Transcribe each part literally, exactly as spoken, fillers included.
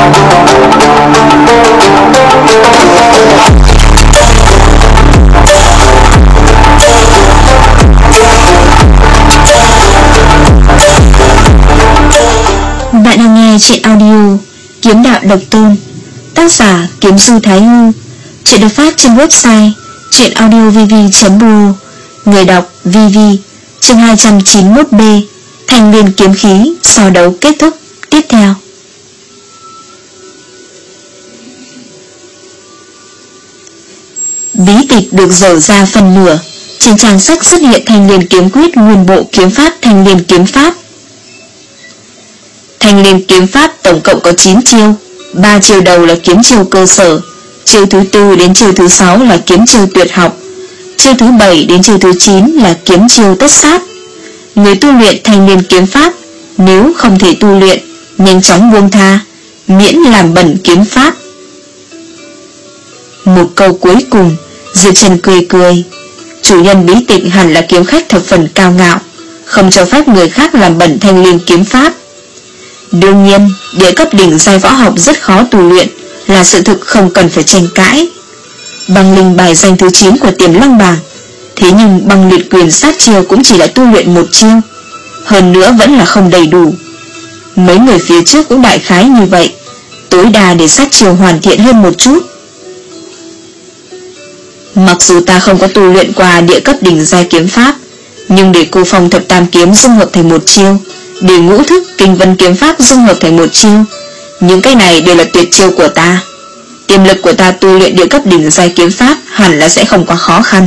Bạn đang nghe truyện audio Kiếm Đạo Độc Tôn, tác giả Kiếm Du Thái Hư. Truyện được phát trên website truyện audio v v chấm b o. Người đọc vê vê. Chương hai trăm chín mươi mốt B. Thanh Liên kiếm khí, so đấu kết thúc. Tiếp theo. Bí tịch được dở ra phần nửa. Trên trang sách xuất hiện Thanh Liên kiếm quyết, nguyên bộ kiếm pháp Thanh Liên kiếm pháp. Thanh Liên kiếm pháp tổng cộng có chín chiêu. Ba chiêu đầu là kiếm chiêu cơ sở, chiêu thứ tư đến chiêu thứ sáu là kiếm chiêu tuyệt học, chiêu thứ bảy đến chiêu thứ chín là kiếm chiêu tất sát. Người tu luyện Thanh Liên kiếm pháp nếu không thể tu luyện, nhanh chóng buông tha, miễn làm bẩn kiếm pháp. Một câu cuối cùng, Diệp Trần cười cười. Chủ nhân bí tịch hẳn là kiếm khách thập phần cao ngạo, không cho phép người khác làm bẩn Thanh Liên kiếm pháp. Đương nhiên, địa cấp đỉnh giai võ học rất khó tu luyện là sự thực không cần phải tranh cãi. Băng linh bài danh thứ chín của Tiềm Long bảng, thế nhưng băng liệt quyền sát chiêu cũng chỉ là tu luyện một chiêu, hơn nữa vẫn là không đầy đủ. Mấy người phía trước cũng đại khái như vậy, tối đa để sát chiêu hoàn thiện hơn một chút. Mặc dù ta không có tu luyện qua địa cấp đỉnh giai kiếm pháp, nhưng để cô phong thập tam kiếm dung hợp thành một chiêu, để ngũ thức kinh vân kiếm pháp dung hợp thành một chiêu, những cái này đều là tuyệt chiêu của ta. Tiềm lực của ta tu luyện địa cấp đỉnh giai kiếm pháp hẳn là sẽ không quá khó khăn.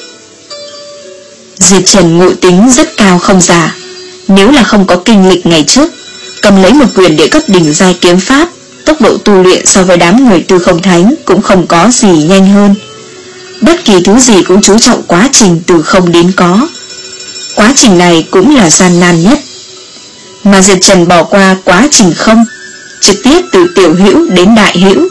Diệp Trần ngộ tính rất cao không giả. Nếu là không có kinh lịch ngày trước, cầm lấy một quyền địa cấp đỉnh giai kiếm pháp, tốc độ tu luyện so với đám người tư không thánh cũng không có gì nhanh hơn. Bất kỳ thứ gì cũng chú trọng quá trình từ không đến có. Quá trình này cũng là gian nan nhất. Mà Diệp Trần bỏ qua quá trình không, trực tiếp từ tiểu hữu đến đại hữu.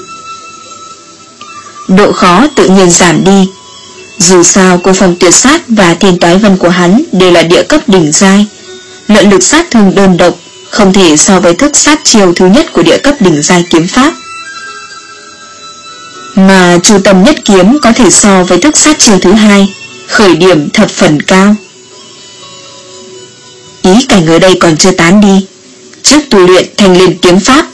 Độ khó tự nhiên giảm đi. Dù sao cô phong tuyệt sát và thiên toái vân của hắn đều là địa cấp đỉnh giai, luận lực sát thương đơn độc không thể so với thức sát chiêu thứ nhất của địa cấp đỉnh giai kiếm pháp. Mà chu tâm nhất kiếm có thể so với thức sát chiêu thứ hai, khởi điểm thập phần cao. Ý cảnh ở đây còn chưa tán đi. Trước tu luyện Thanh Liên kiếm pháp,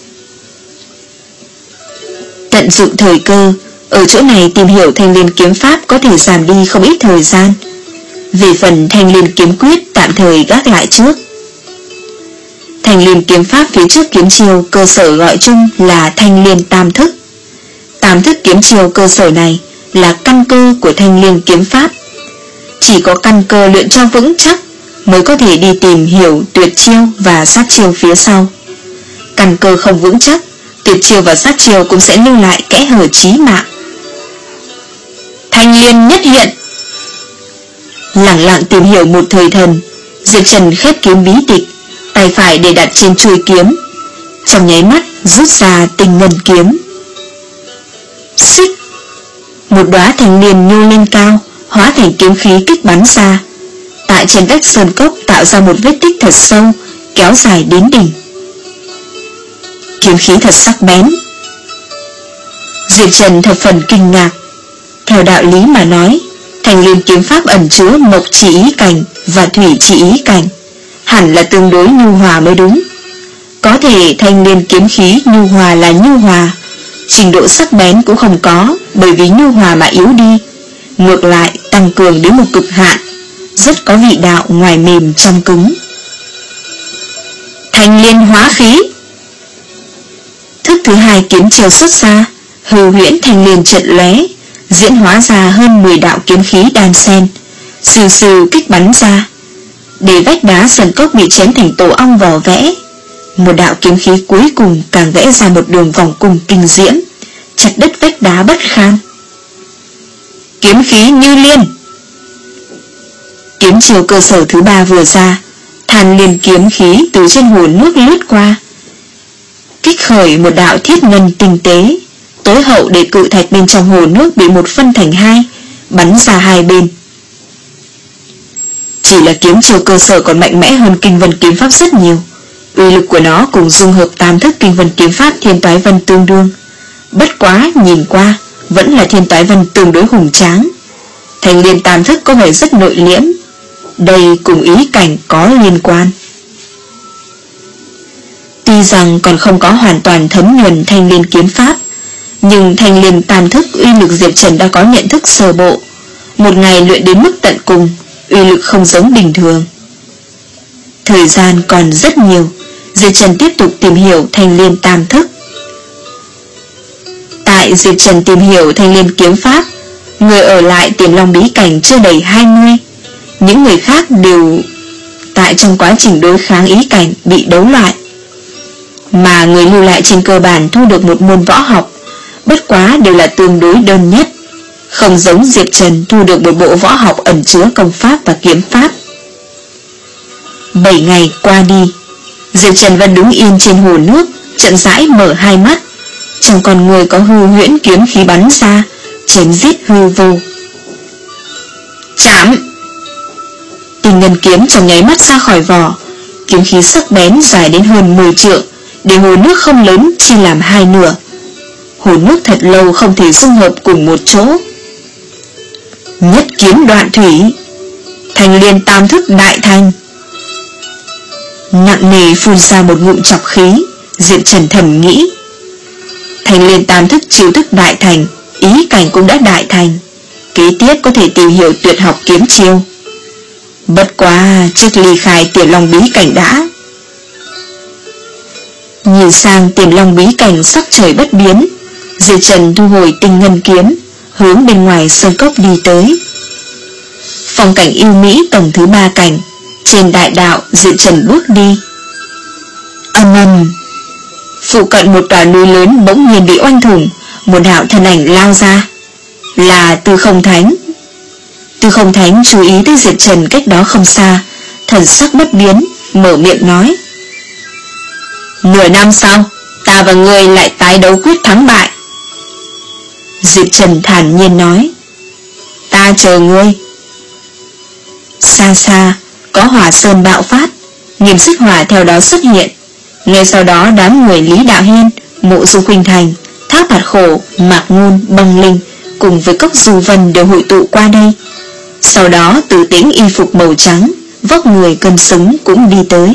tận dụng thời cơ, ở chỗ này tìm hiểu Thanh Liên kiếm pháp có thể giảm đi không ít thời gian. Về phần Thanh Liên kiếm quyết tạm thời gác lại trước. Thanh Liên kiếm pháp phía trước kiếm chiêu cơ sở gọi chung là Thanh Liên tam thức. Tam thức kiếm chiêu cơ sở này là căn cơ của Thanh Liên kiếm pháp. Chỉ có căn cơ luyện cho vững chắc mới có thể đi tìm hiểu tuyệt chiêu và sát chiêu phía sau. Căn cơ không vững chắc, tuyệt chiêu và sát chiêu cũng sẽ lưu lại kẽ hở chí mạng. Thanh Liên nhất hiện. Lặng lặng tìm hiểu một thời thần, Diệp Trần khép kiếm bí tịch, tay phải để đặt trên chuôi kiếm, trong nháy mắt rút ra tinh ngân kiếm. Xích, một đóa thanh liên nhô lên cao, hóa thành kiếm khí kích bắn ra, tại trên vách sơn cốc tạo ra một vết tích thật sâu, kéo dài đến đỉnh. Kiếm khí thật sắc bén. Diệp Trần thập phần kinh ngạc. Theo đạo lý mà nói, Thanh Liên kiếm pháp ẩn chứa mộc chỉ ý cảnh và thủy chỉ ý cảnh, hẳn là tương đối nhu hòa mới đúng. Có thể Thanh Liên kiếm khí nhu hòa là nhu hòa, trình độ sắc bén cũng không có, bởi vì nhu hòa mà yếu đi, ngược lại tăng cường đến một cực hạn, rất có vị đạo ngoài mềm trong cứng. Thanh Liên hóa khí. Thức thứ hai kiếm chiêu xuất ra, hư huyễn thanh liên chợt lóe, diễn hóa ra hơn mười đạo kiếm khí đan xen, sừ sừ kích bắn ra, để vách đá sân cốc bị chém thành tổ ong vỏ vẽ. Một đạo kiếm khí cuối cùng càng vẽ ra một đường vòng cung kinh diễm, chặt đứt vách đá bất kham. Kiếm khí như liên. Kiếm chiêu cơ sở thứ ba vừa ra, than liên kiếm khí từ trên hồ nước lướt qua, kích khởi một đạo thiết ngân tinh tế, tối hậu để cự thạch bên trong hồ nước bị một phân thành hai, bắn ra hai bên. Chỉ là kiếm chiêu cơ sở còn mạnh mẽ hơn kinh vân kiếm pháp rất nhiều, Uy lực của nó cùng dung hợp tam thức kinh vân kiếm pháp Thiên Toái Vân tương đương. Bất quá nhìn qua vẫn là Thiên Toái Vân tương đối hùng tráng. Thanh liên tam thức có vẻ rất nội liễm. Đây cùng ý cảnh có liên quan. Tuy rằng còn không có hoàn toàn thấm nhuần thanh liên kiếm pháp, nhưng thanh liên tam thức uy lực Diệp Trần đã có nhận thức sơ bộ. Một ngày luyện đến mức tận cùng, uy lực không giống bình thường. Thời gian còn rất nhiều, Diệp Trần tiếp tục tìm hiểu thanh liên tam thức. Tại Diệp Trần tìm hiểu thanh liên kiếm pháp, người ở lại Tiềm Long bí cảnh chưa đầy hai mươi. Những người khác đều tại trong quá trình đối kháng ý cảnh bị đấu loại. Mà người lưu lại trên cơ bản thu được một môn võ học, bất quá đều là tương đối đơn nhất, không giống Diệp Trần thu được một bộ võ học ẩn chứa công pháp và kiếm pháp. Bảy ngày qua đi, Diệp Trần vẫn đứng yên trên hồ nước, chậm rãi mở hai mắt. Trong con người có hư huyễn kiếm khí bắn ra, chém giết hư vô. Chạm! Tình ngân kiếm trong nháy mắt ra khỏi vỏ, kiếm khí sắc bén dài đến hơn mười trượng, để hồ nước không lớn chia làm hai nửa. Hồ nước thật lâu không thể dung hợp cùng một chỗ. Nhất kiếm đoạn thủy, thanh liên tam thức đại thành. Nặng nề phun ra một ngụm chọc khí, Diệp Trần thầm nghĩ. Thanh liên tam thức chiêu thức đại thành, ý cảnh cũng đã đại thành, kế tiếp có thể tìm hiểu tuyệt học kiếm chiêu. Bất quá trước ly khai Tiềm Long bí cảnh đã. Nhìn sang Tiềm Long bí cảnh sắc trời bất biến, Diệp Trần thu hồi tinh ngân kiếm, hướng bên ngoài sơn cốc đi tới. Phong cảnh yêu mỹ tầng thứ ba cảnh, trên đại đạo Diệp Trần bước đi. Âm ầm, phụ cận một tòa núi lớn bỗng nhiên bị oanh thủng, một đạo thân ảnh lao ra, là Tư Không Thánh. Tư Không Thánh chú ý tới Diệp Trần cách đó không xa, thần sắc bất biến, mở miệng nói: Nửa năm sau, ta và ngươi lại tái đấu quyết thắng bại. Diệp Trần thản nhiên nói: Ta chờ ngươi. Xa xa, có hỏa sơn bạo phát, Nghiêm Xích Hỏa theo đó xuất hiện. Ngay sau đó đám người Lý Đạo Hiên, Mộ Du Khuynh Thành, Thác Bạt Khổ, Mạc Ngôn, Băng Linh cùng với Cốc Du Vân đều hội tụ qua đây. Sau đó Tử Tĩnh y phục màu trắng, vóc người cân xứng cũng đi tới.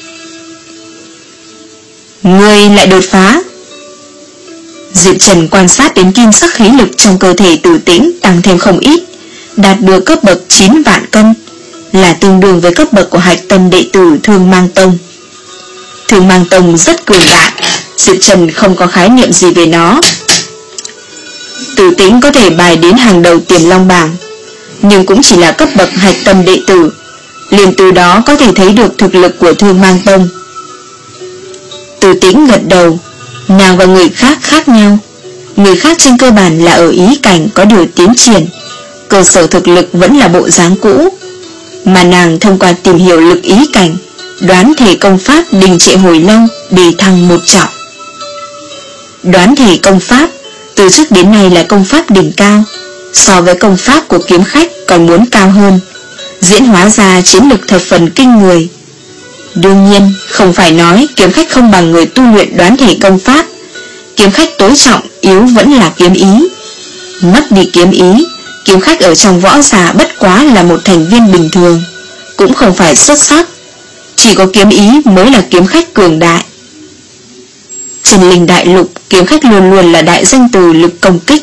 Ngươi lại đột phá. Diệp Trần quan sát đến kim sắc khí lực trong cơ thể Tử Tĩnh tăng thêm không ít, đạt được cấp bậc chín vạn cân, là tương đương với cấp bậc của hạch tâm đệ tử Thương Mang Tông. Thương Mang Tông rất cường đại, Diệp Trần không có khái niệm gì về nó. Tử Tĩnh có thể bài đến hàng đầu Tiềm Long bảng, nhưng cũng chỉ là cấp bậc hạch tâm đệ tử, liền từ đó có thể thấy được thực lực của Thương Mang Tông. Tử Tĩnh gật đầu, nàng và người khác khác nhau. Người khác trên cơ bản là ở ý cảnh có điều tiến triển, cơ sở thực lực vẫn là bộ dáng cũ, mà nàng thông qua tìm hiểu lực ý cảnh, đoán thể công pháp đình trệ hồi lâu để thăng một trọng. Đoán thể công pháp từ trước đến nay là công pháp đỉnh cao, so với công pháp của kiếm khách còn muốn cao hơn, diễn hóa ra chiến lực thập phần kinh người. Đương nhiên không phải nói kiếm khách không bằng người tu luyện đoán thể công pháp. Kiếm khách tối trọng yếu vẫn là kiếm ý. Mất đi kiếm ý, kiếm khách ở trong võ giả bất quá là một thành viên bình thường, cũng không phải xuất sắc. Chỉ có kiếm ý mới là kiếm khách cường đại. Trên Linh Đại Lục, kiếm khách luôn luôn là đại danh từ lực công kích.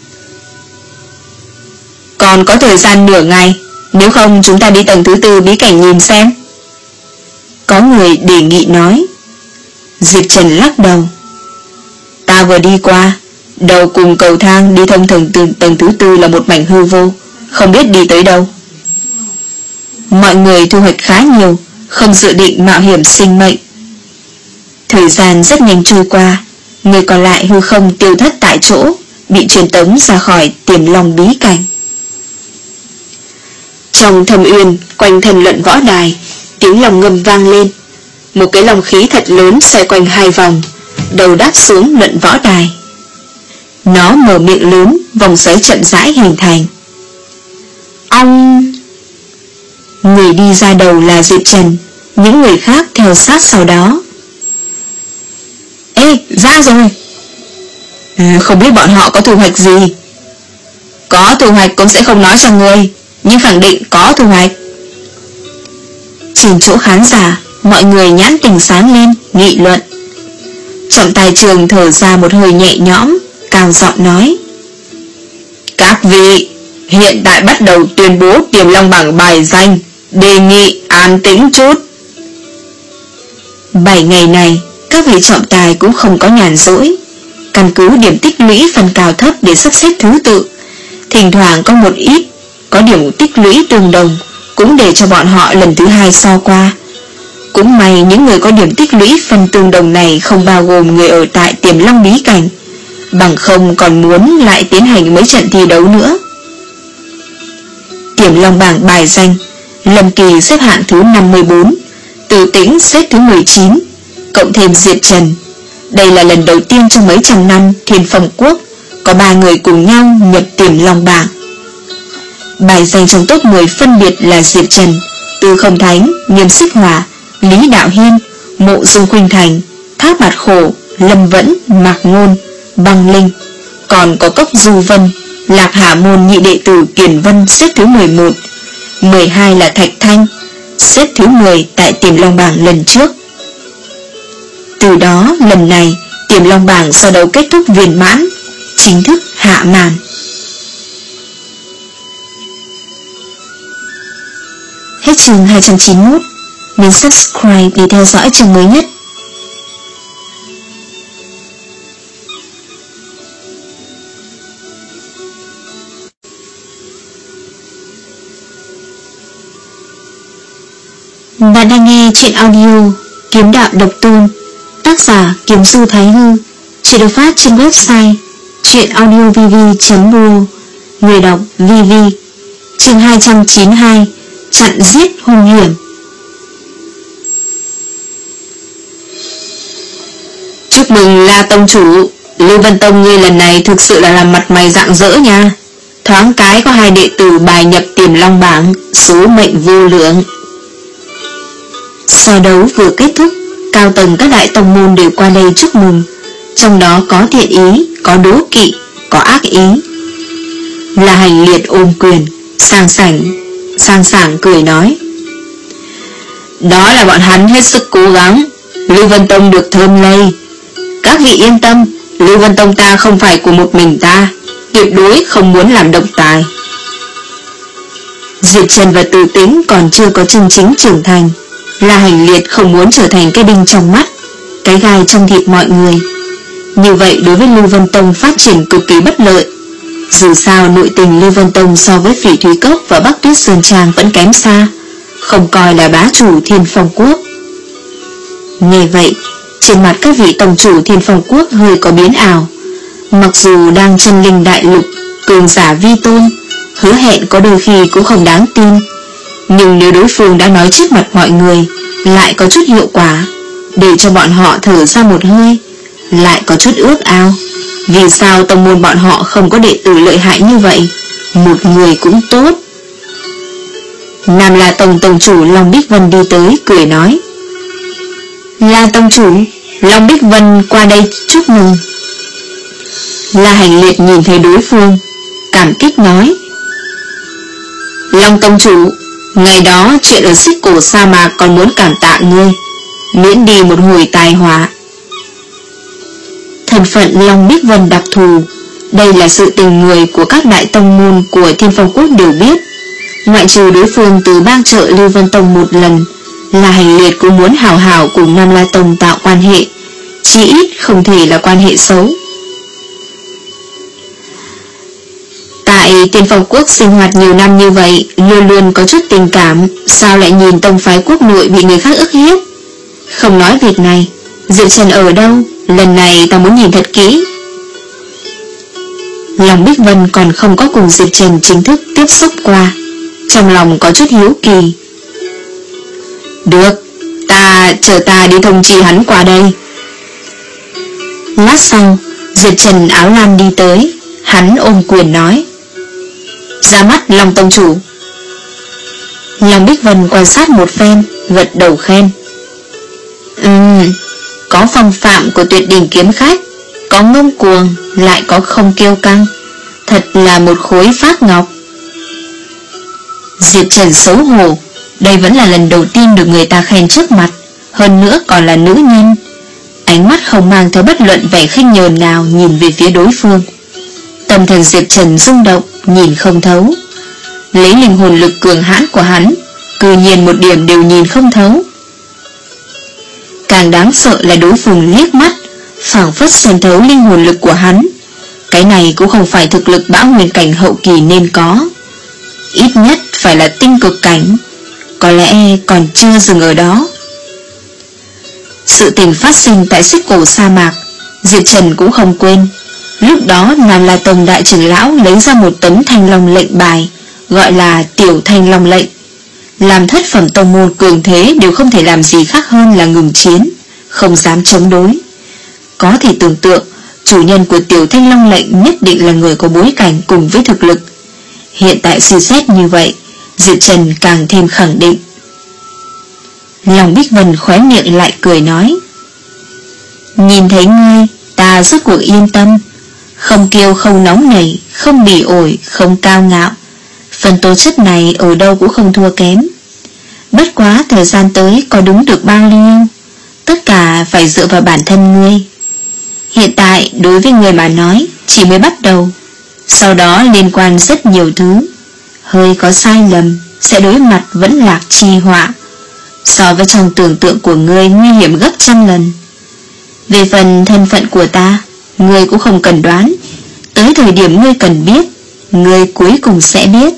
Còn có thời gian nửa ngày, nếu không chúng ta đi tầng thứ tư bí cảnh nhìn xem. Có người đề nghị nói. Diệp Trần lắc đầu. Ta vừa đi qua, đầu cùng cầu thang đi thông thường từ tầng thứ tư là một mảnh hư vô, không biết đi tới đâu. Mọi người thu hoạch khá nhiều, không dự định mạo hiểm sinh mệnh. Thời gian rất nhanh trôi qua, người còn lại hư không tiêu thất tại chỗ, bị truyền tống ra khỏi Tiềm Long bí cảnh. Trong Thâm Uyên, quanh thân luận võ đài, tiếng lòng ngầm vang lên. Một cái lòng khí thật lớn xoay quanh hai vòng, đầu đáp xuống luận võ đài. Nó mở miệng lớn, vòng xoáy chậm rãi hình thành. Ong! Người đi ra đầu là Diệp Trần, Những người khác theo sát sau đó. Ê, ra rồi. À, không biết bọn họ có thu hoạch gì. Có thu hoạch cũng sẽ không nói cho ngươi, nhưng khẳng định có thu hoạch. Trên chỗ khán giả, mọi người nhãn tình sáng lên, nghị luận. Trọng tài trường thở ra một hơi nhẹ nhõm, cao giọng nói: Các vị, hiện tại bắt đầu tuyên bố Tiềm Long bảng bài danh, đề nghị an tĩnh chút. Bảy ngày này, các vị trọng tài cũng không có nhàn rỗi, căn cứ điểm tích lũy phần cao thấp để sắp xếp thứ tự. Thỉnh thoảng có một ít có điểm tích lũy tương đồng, cũng để cho bọn họ lần thứ hai so qua. Cũng may những người có điểm tích lũy phần tương đồng này không bao gồm người ở tại Tiềm Long bí cảnh, bằng không còn muốn lại tiến hành mấy trận thi đấu nữa. Tiềm Long bảng bài danh, Lâm Kỳ xếp hạng thứ năm mươi bốn, Từ Tĩnh xếp thứ mười chín, cộng thêm Diệt Trần. Đây là lần đầu tiên trong mấy trăm năm Thiên Phong Quốc có ba người cùng nhau nhập Tiềm Long bảng. Bài danh trong top mười phân biệt là Diệt Trần, Tư Không Thánh, Nghiêm Xích Hỏa, Lý Đạo Hiên, Mộ Dung Khuynh Thành, Thác Bạt Khổ, Lâm Vẫn, Mạc Ngôn, Băng Linh. Còn có Cốc Du Vân, Lạc Hà Môn nhị đệ tử Kiền Vân xếp thứ mười một, mười hai là Thạch Thanh, xếp thứ mười tại Tiềm Long bảng lần trước. Từ đó lần này Tiềm Long bảng so đấu kết thúc viên mãn, chính thức hạ màn. Hết chương hai trăm chín mươi mốt. Nhấn subscribe để theo dõi chương mới nhất. Bạn đang nghe chuyện audio Kiếm Đạo Độc Tôn, tác giả Kiếm Du Thái Hư, chuyện được phát trên website chuyenaudiovv chấm ro, người đọc vê vê. Chương hai trăm chín mươi hai, chặn giết hung hiểm. Chúc mừng La tông chủ, Lưu Vân Tông ngươi lần này thực sự là làm mặt mày rạng rỡ nha. Thoáng cái có hai đệ tử bài nhập Tiềm Long bảng, số mệnh vô lượng. So đấu vừa kết thúc, cao tầng các đại tông môn đều qua đây chúc mừng, trong đó có thiện ý, có đố kỵ, có ác ý. La Hành Liệt ôm quyền, sang sảng, sang sảng cười nói: Đó là bọn hắn hết sức cố gắng, Lưu Vân Tông được thơm lây. Các vị yên tâm, Lưu Vân Tông ta không phải của một mình ta, tuyệt đối không muốn làm độc tài. Diệt Trần và Từ Tĩnh còn chưa có chân chính trưởng thành, La Hành Liệt không muốn trở thành cái đinh trong mắt, cái gai trong thịt mọi người. Như vậy đối với Lưu Vân Tông phát triển cực kỳ bất lợi. Dù sao nội tình Lưu Vân Tông so với Phỉ Thúy Cốc và Bắc Tuyết Sơn Trang vẫn kém xa, không coi là bá chủ Thiên Phong Quốc. Nghe vậy, trên mặt các vị tông chủ Thiên Phong Quốc hơi có biến ảo. Mặc dù đang chân linh đại lục, cường giả vi tôn, hứa hẹn có đôi khi cũng không đáng tin, nhưng nếu đối phương đã nói trước mặt mọi người, lại có chút hiệu quả, để cho bọn họ thở ra một hơi, lại có chút ước ao. Vì sao tông môn bọn họ không có đệ tử lợi hại như vậy, một người cũng tốt. Nam La Tông tông chủ Long Bích Vân đi tới, cười nói: La tông chủ, Long Bích Vân qua đây chúc mừng. La Hành Liệt nhìn thấy đối phương, cảm kích nói: Long tông chủ, ngày đó chuyện ở Xích Cổ sa mạc còn muốn cảm tạ ngươi, miễn đi một hồi tai họa. Thân phận Long Bích Vân đặc thù, đây là sự tình người của các đại tông môn của Thiên Phong Quốc đều biết. Ngoại trừ đối phương từ bang trợ Lưu Vân Tông một lần, La Hành Liệt cũng muốn hào hào cùng Nam La Tông tạo quan hệ, chí ít không thể là quan hệ xấu. Tại Thiên Phong Quốc sinh hoạt nhiều năm như vậy, luôn luôn có chút tình cảm, sao lại nhìn tông phái quốc nội bị người khác ức hiếp? Không nói việc này, Diệp Trần ở đâu? Lần này ta muốn nhìn thật kỹ. Lòng Bích Vân còn không có cùng Diệp Trần chính thức tiếp xúc qua, trong lòng có chút hiếu kỳ. Được, ta chờ ta đi thông chi hắn qua đây. Lát sau, Diệp Trần áo lam đi tới, hắn ôm quyền nói: Ra mắt Long tông chủ. Long Bích Vân quan sát một phen, gật đầu khen. Ừm, có phong phạm của tuyệt đỉnh kiếm khách, có ngông cuồng, lại có không kiêu căng, thật là một khối phát ngọc. Diệp Trần xấu hổ, đây vẫn là lần đầu tiên được người ta khen trước mặt, hơn nữa còn là nữ nhân. Ánh mắt không mang theo bất luận vẻ khinh nhờn nào nhìn về phía đối phương. Tâm thần Diệp Trần rung động, nhìn không thấu. Lấy linh hồn lực cường hãn của hắn, cư nhiên một điểm đều nhìn không thấu. Càng đáng sợ là đối phương liếc mắt, phảng phất xem thấu linh hồn lực của hắn. Cái này cũng không phải thực lực bão nguyên cảnh hậu kỳ nên có, ít nhất phải là tinh cực cảnh. Có lẽ còn chưa dừng ở đó. Sự tình phát sinh tại xích cổ sa mạc, Diệp Trần cũng không quên. Lúc đó Nam La Tông đại trưởng lão lấy ra một tấm thanh long lệnh bài, gọi là tiểu thanh long lệnh. Làm thất phẩm tông môn cường thế đều không thể làm gì khác hơn là ngừng chiến, không dám chống đối. Có thể tưởng tượng, chủ nhân của tiểu thanh long lệnh nhất định là người có bối cảnh cùng với thực lực. Hiện tại suy xét như vậy, Diệp Trần càng thêm khẳng định. Lòng Bích Vân khóe miệng lại cười nói, nhìn thấy ngươi, ta rốt cuộc yên tâm. Không kiêu không nóng nảy, không bỉ ổi, không cao ngạo. Phần tố chất này ở đâu cũng không thua kém. Bất quá thời gian tới có đúng được bao nhiêu, tất cả phải dựa vào bản thân ngươi. Hiện tại đối với người mà nói chỉ mới bắt đầu, sau đó liên quan rất nhiều thứ. Hơi có sai lầm sẽ đối mặt vẫn lạc chi họa. So với trong tưởng tượng của ngươi nguy hiểm gấp trăm lần. Về phần thân phận của ta, ngươi cũng không cần đoán. Tới thời điểm ngươi cần biết, ngươi cuối cùng sẽ biết.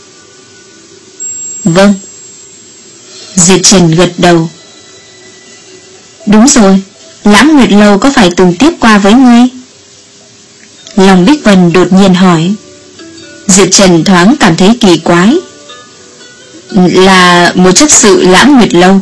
Vâng. Diệp Trần gật đầu. Đúng rồi, Lãng Nguyệt Lâu có phải từng tiếp qua với ngươi? Lòng Bích Vân đột nhiên hỏi. Diệp Trần thoáng cảm thấy kỳ quái. Là một chấp sự Lãng Nguyệt Lâu.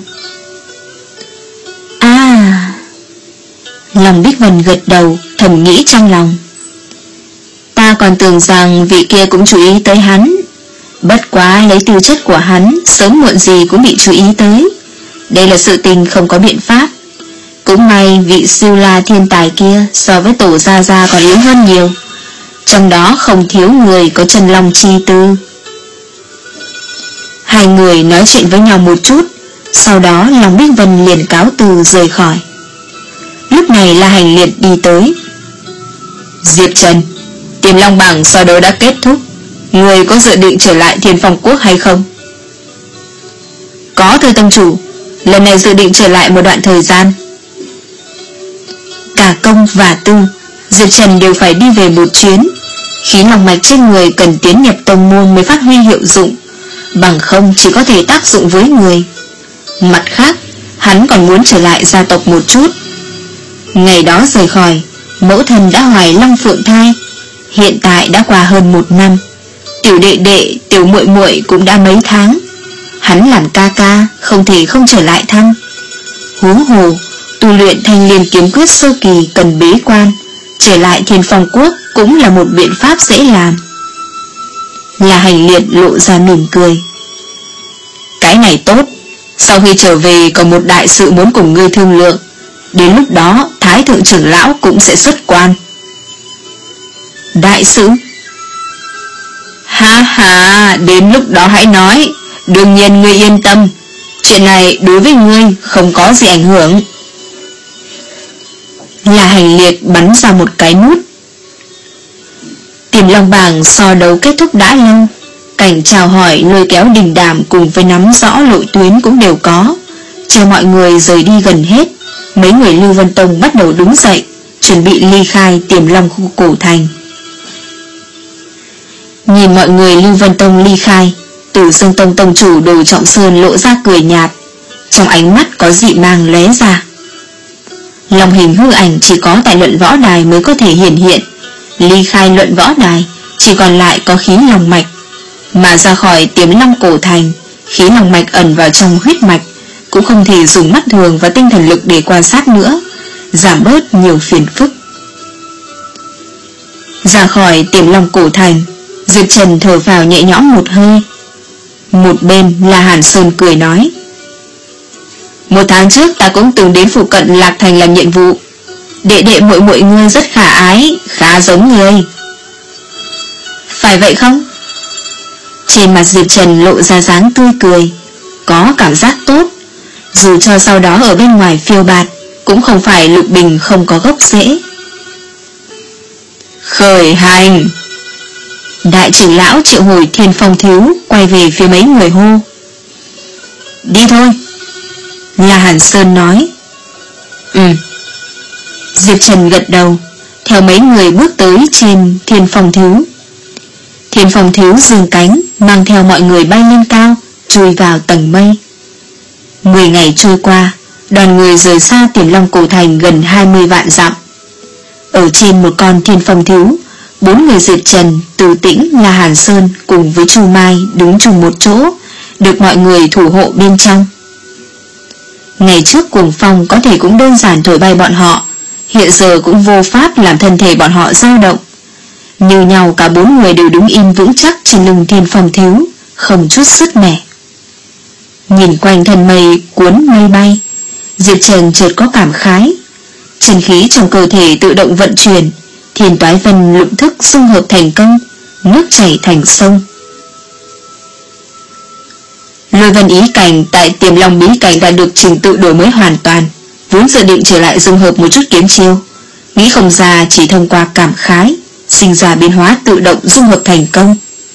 À. Lòng Bích Vân gật đầu, thầm nghĩ trong lòng. Ta còn tưởng rằng vị kia cũng chú ý tới hắn. Bất quá lấy tư chất của hắn, sớm muộn gì cũng bị chú ý tới. Đây là sự tình không có biện pháp. Cũng may vị siêu la thiên tài kia so với tổ gia gia còn yếu hơn nhiều. Trong đó không thiếu người có chân long chi tư. Hai người nói chuyện với nhau một chút, sau đó Lòng Bích Vân liền cáo từ rời khỏi. Lúc này La Hành Liệt đi tới. Diệp Trần, Tiềm Long bảng so đấu đã kết thúc, người có dự định trở lại Thiên Phong Quốc hay không? Có thưa tông chủ, lần này dự định trở lại một đoạn thời gian. Cả công và tư, Diệp Trần đều phải đi về một chuyến. Khí lòng mạch trên người cần tiến nhập tông môn mới phát huy hiệu dụng, bằng không chỉ có thể tác dụng với người. Mặt khác, hắn còn muốn trở lại gia tộc một chút. Ngày đó rời khỏi, mẫu thân đã hoài long phượng thai. Hiện tại đã qua hơn một năm. Tiểu đệ đệ, tiểu muội muội cũng đã mấy tháng. Hắn làm ca ca, không thể không trở lại thăm. Huống hồ, tu luyện Thanh Liên kiếm quyết sơ kỳ cần bế quan, trở lại Thiên Phong Quốc cũng là một biện pháp dễ làm. La Hành Liệt lộ ra mỉm cười. Cái này tốt, sau khi trở về còn một đại sự muốn cùng ngươi thương lượng. Đến lúc đó Thái thượng trưởng lão cũng sẽ xuất quan. Đại sự? Ha ha, đến lúc đó hãy nói. Đương nhiên ngươi yên tâm, chuyện này đối với ngươi không có gì ảnh hưởng. La Hành Liệt bắn ra một cái nút. Tiềm Long bảng so đấu kết thúc đã lâu. Cảnh chào hỏi lôi kéo đình đàm cùng với nắm rõ lộ tuyến cũng đều có. Chờ mọi người rời đi gần hết, mấy người Lưu Vân Tông bắt đầu đứng dậy, chuẩn bị ly khai Tiềm Long khu cổ thành. Nhìn mọi người Lưu Vân Tông ly khai, Tử Dương Tông tông chủ Đồ Trọng Sơn lộ ra cười nhạt, trong ánh mắt có dị mang lóe ra. Long hình hư ảnh chỉ có tại luận võ đài mới có thể hiển hiện. Ly khai luận võ đài, chỉ còn lại có khí long mạch. Mà ra khỏi Tiềm Long cổ thành, khí long mạch ẩn vào trong huyết mạch, cũng không thể dùng mắt thường và tinh thần lực để quan sát nữa, giảm bớt nhiều phiền phức. Ra khỏi Tiềm Long cổ thành, Diệp Trần thở vào nhẹ nhõm một hơi. Một bên là Hàn Sơn cười nói. Một tháng trước ta cũng từng đến phụ cận Lạc Thành làm nhiệm vụ. Đệ đệ muội muội ngươi rất khả ái, khá giống ngươi. Phải vậy không? Trên mặt Diệp Trần lộ ra dáng tươi cười, có cảm giác tốt. Dù cho sau đó ở bên ngoài phiêu bạt, cũng không phải lục bình không có gốc rễ. Khởi hành. Đại trưởng lão triệu hồi Thiên Phong Thiếu, quay về phía mấy người hô. Đi thôi. La Hàn Sơn nói. Ừ. Diệp Trần gật đầu, theo mấy người bước tới trên Thiên Phong Thiếu. Thiên Phong Thiếu giương cánh, mang theo mọi người bay lên cao, chui vào tầng mây. Mười ngày trôi qua, đoàn người rời xa Tiềm Long Cổ Thành gần hai mươi vạn dặm. Ở trên một con Thiên Phong Thiếu, bốn người Diệp Trần, Từ Tĩnh, La Hàn Sơn cùng với Chu Mai đứng chung một chỗ, được mọi người thủ hộ bên trong. Ngày trước cuồng phong có thể cũng đơn giản thổi bay bọn họ, hiện giờ cũng vô pháp làm thân thể bọn họ dao động. Như nhau cả bốn người đều đứng im vững chắc trên lưng Thiên Phong Thiếu, không chút sứt mẻ. Nhìn quanh thân mây cuốn mây bay, Diệp Trần chợt có cảm khái. Chân khí trong cơ thể tự động vận chuyển, Thiên Toái Vân lụng thức xung hợp thành công, nước chảy thành sông. Lôi Vân ý cảnh tại Tiềm Long bí cảnh đã được trình tự đổi mới hoàn toàn, vốn dự định trở lại dung hợp một chút kiếm chiêu, nghĩ không ra chỉ thông qua cảm khái, sinh ra biến hóa tự động dung hợp thành công.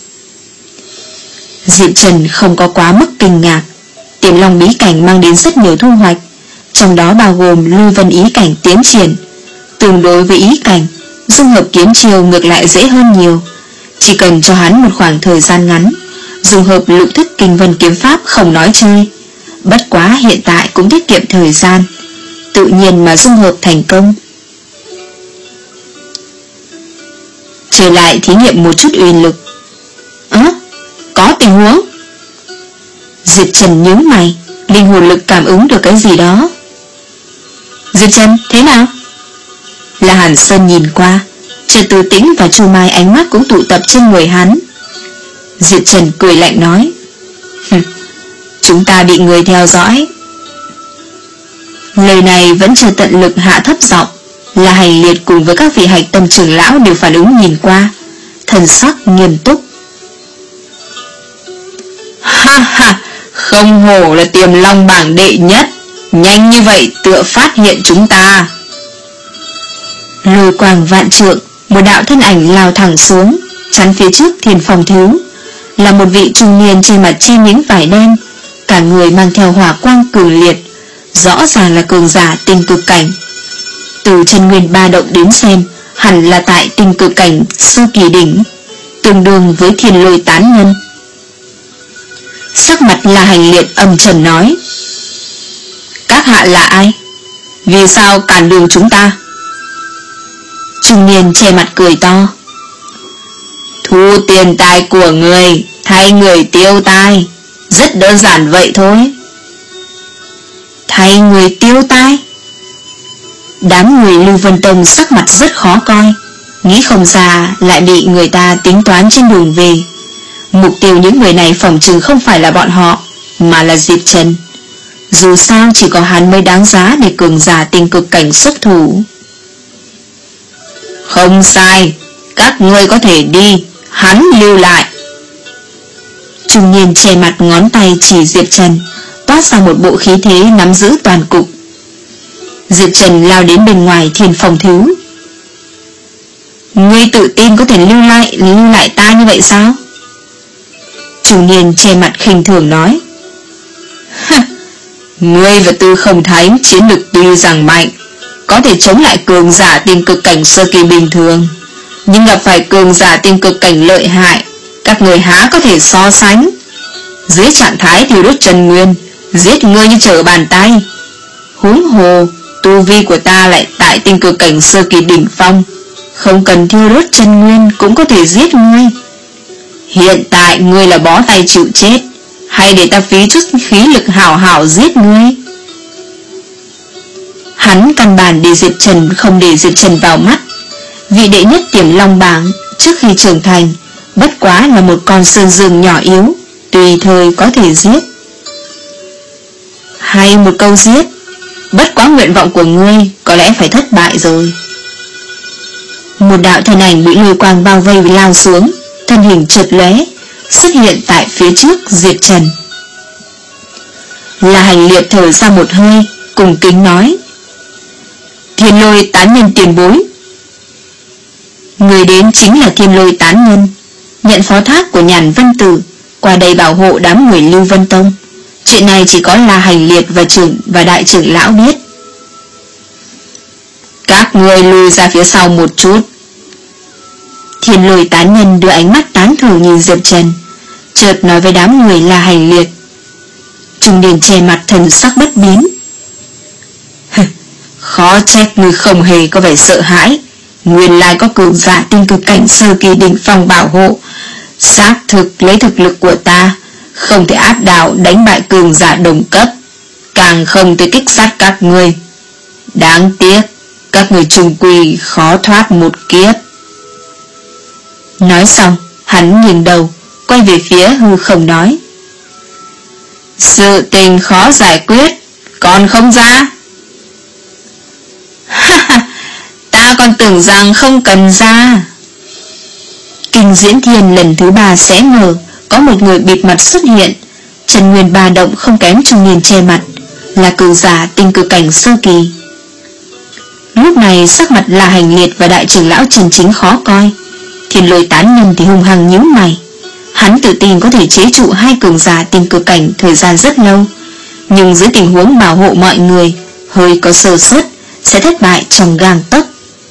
Diệp Trần không có quá mức kinh ngạc. Tiềm Long bí cảnh mang đến rất nhiều thu hoạch, trong đó bao gồm Lôi Vân ý cảnh tiến triển. Tương đối với ý cảnh, dung hợp kiếm chiêu ngược lại dễ hơn nhiều. Chỉ cần cho hắn một khoảng thời gian ngắn, dung hợp lục thức kinh vân kiếm pháp không nói chơi. Bất quá hiện tại cũng tiết kiệm thời gian, tự nhiên mà dung hợp thành công. Trở lại thí nghiệm một chút uy lực. Ơ, à, có tình huống. Diệp Trần nhướng mày, linh hồn lực cảm ứng được cái gì đó. Diệp Trần, thế nào? La Hàn Sơn nhìn qua, Trần Từ Tĩnh và Chu Mai ánh mắt cũng tụ tập trên người hắn. Diệp Trần cười lạnh nói, chúng ta bị người theo dõi. Lời này vẫn chưa tận lực hạ thấp giọng, là Hành Liệt cùng với các vị hạch tâm trưởng lão đều phản ứng nhìn qua, thần sắc nghiêm túc. Ha ha, không hổ là Tiềm Long bảng đệ nhất, nhanh như vậy tựa phát hiện chúng ta. Lôi quang vạn trượng, một đạo thân ảnh lao thẳng xuống, chắn phía trước Thiên Phong Thiếu, là một vị trung niên trên mặt che miếng vải đen, cả người mang theo hỏa quang cường liệt, rõ ràng là cường giả tinh cực cảnh. Từ chân nguyên ba động đến xem, hẳn là tại tinh cực cảnh sơ kỳ đỉnh, tương đương với Thiên Lôi tán nhân. Sắc mặt La Hành Liệt âm trầm nói, các hạ là ai? Vì sao cản đường chúng ta? Trung niên che mặt cười to, thu tiền tài của người, thay người tiêu tai, rất đơn giản vậy thôi. Thay người tiêu tai? Đám người Lưu Vân Tông sắc mặt rất khó coi, nghĩ không ra lại bị người ta tính toán trên đường về. Mục tiêu những người này phỏng chừng không phải là bọn họ, mà là Diệp Trần. Dù sao chỉ có hắn mới đáng giá để cường giả tinh cực cảnh xuất thủ. Không sai, các ngươi có thể đi, hắn lưu lại. Trung niên che mặt ngón tay chỉ Diệp Trần, toát ra một bộ khí thế nắm giữ toàn cục. Diệp Trần lao đến bên ngoài Thiên Phong Thiếu. Ngươi tự tin có thể lưu lại lưu lại ta như vậy sao? Trung niên che mặt khinh thường nói, ngươi và Tư Không Thánh chiến lực tuy rằng mạnh, có thể chống lại cường giả tinh cực cảnh sơ kỳ bình thường, nhưng gặp phải cường giả tinh cực cảnh lợi hại, các người há có thể so sánh. Dưới trạng thái thiêu đốt chân nguyên, giết ngươi như trở bàn tay. Huống hồ tu vi của ta lại tại tinh cực cảnh sơ kỳ đỉnh phong, không cần thiêu đốt chân nguyên cũng có thể giết ngươi. Hiện tại ngươi là bó tay chịu chết, hay để ta phí chút khí lực hảo hảo giết ngươi? Hắn căn bản để Diệp Trần không để Diệp Trần vào mắt. Vị đệ nhất Tiềm Long bảng trước khi trưởng thành bất quá là một con sơn dương nhỏ yếu, tùy thời có thể giết. Hay một câu giết. Bất quá nguyện vọng của ngươi có lẽ phải thất bại rồi. Một đạo thân ảnh bị lôi quang bao vây lao xuống, thân hình chợt lóe, xuất hiện tại phía trước Diệp Trần. La Hành Liệt thở ra một hơi, cùng kính nói: Thiên Lôi tán nhân tiền bối. Người đến chính là Thiên Lôi tán nhân, nhận phó thác của Nhàn Văn Tử, qua đây bảo hộ đám người Lưu Vân Tông. Chuyện này chỉ có La Hành Liệt và trưởng và đại trưởng lão biết. Các người lùi ra phía sau một chút. Thiên Lôi tán nhân đưa ánh mắt tán thưởng nhìn Diệp Trần, chợt nói với đám người La Hành Liệt. Trung niên che mặt thần sắc bất biến. Khó trách người không hề có vẻ sợ hãi. Nguyên lai có cường giả tinh cực cảnh sơ kỳ đỉnh phong bảo hộ. Xác thực lấy thực lực của ta không thể áp đảo đánh bại cường giả đồng cấp, càng không thể kích sát các người. Đáng tiếc các người trùng quỳ khó thoát một kiếp. Nói xong, hắn nghiêng đầu quay về phía hư không nói: Sự tình khó giải quyết, còn không ra? Ta còn tưởng rằng không cần ra. Kinh diễn thiên lần thứ ba xé mở, có một người bịt mặt xuất hiện. Chân nguyên ba động không kém trung niên che mặt, là cường giả tinh cực cảnh sơ kỳ. Lúc này sắc mặt La Hành Liệt và đại trưởng lão Trần Chính khó coi. Thiên Lôi tán nhân thì hung hăng nhíu mày. Hắn tự tin có thể chế trụ hai cường giả tinh cực cảnh thời gian rất lâu, nhưng dưới tình huống bảo hộ mọi người, hơi có sơ suất sẽ thất bại trong gang tấc.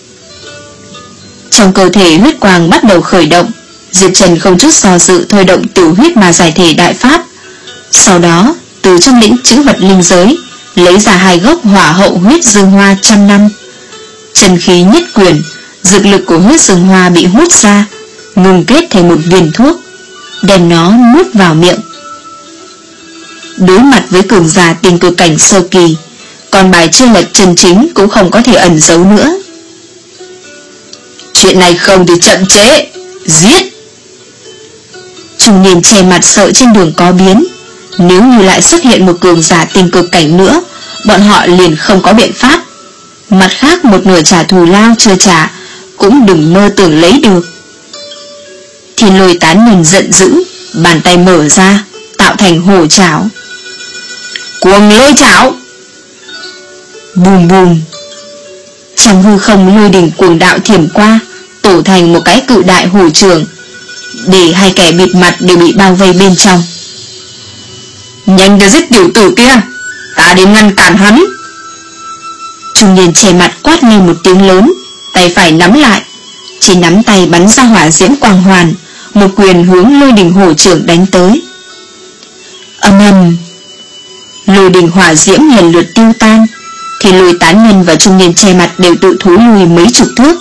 Trong cơ thể huyết quang bắt đầu khởi động, Diệp Trần không chút do dự thôi động tiểu huyết mà giải thể đại pháp. Sau đó từ trong lĩnh chữ vật linh giới lấy ra hai gốc hỏa hậu huyết dương hoa trăm năm. Chân khí nhất quyền, dược lực của huyết dương hoa bị hút ra, ngừng kết thành một viên thuốc, đem nó nuốt vào miệng. Đối mặt với cường giả tinh cực cảnh sơ kỳ, còn bài chưa lật chân chính cũng không có thể ẩn giấu nữa. Chuyện này không thì chậm trễ, giết! Trung niên che mặt sợ trên đường có biến. Nếu như lại xuất hiện một cường giả tinh cực cảnh nữa, bọn họ liền không có biện pháp. Mặt khác một nửa trả thù lao chưa trả, cũng đừng mơ tưởng lấy được. Thiên Lôi tán nhân giận dữ, bàn tay mở ra, tạo thành hổ chảo. Cuồng lôi chảo! Bùm bùm! Trong hư không lôi đỉnh cuồng đạo thiểm qua, tổ thành một cái cự đại hổ trường, để hai kẻ bịt mặt đều bị bao vây bên trong. Nhanh để giết tiểu tử kia, ta đến ngăn cản hắn! Trung niên che mặt quát lên một tiếng lớn, tay phải nắm lại, trên nắm tay bắn ra hỏa diễm quang hoàn, một quyền hướng lôi đỉnh hổ trưởng đánh tới. Âm ầm, lôi đỉnh hỏa diễm lần lượt tiêu tan. Thì Lôi tán nhân và trung niên che mặt đều tự thối lùi mấy chục thước.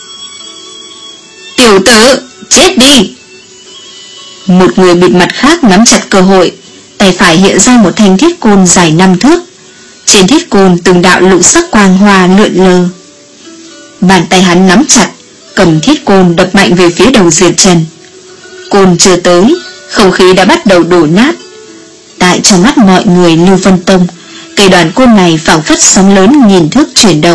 Tiểu tử, chết đi! Một người bịt mặt khác nắm chặt cơ hội, tay phải hiện ra một thanh thiết côn dài năm thước. Trên thiết côn từng đạo lục sắc quang hoa lượn lờ. Bàn tay hắn nắm chặt, cầm thiết côn đập mạnh về phía đầu Diệp Trần. Côn chưa tới, không khí đã bắt đầu đổ nát. Tại trong mắt mọi người Lưu Vân Tông, cây đoàn côn này phảng phất sóng lớn nghìn thước chuyển động.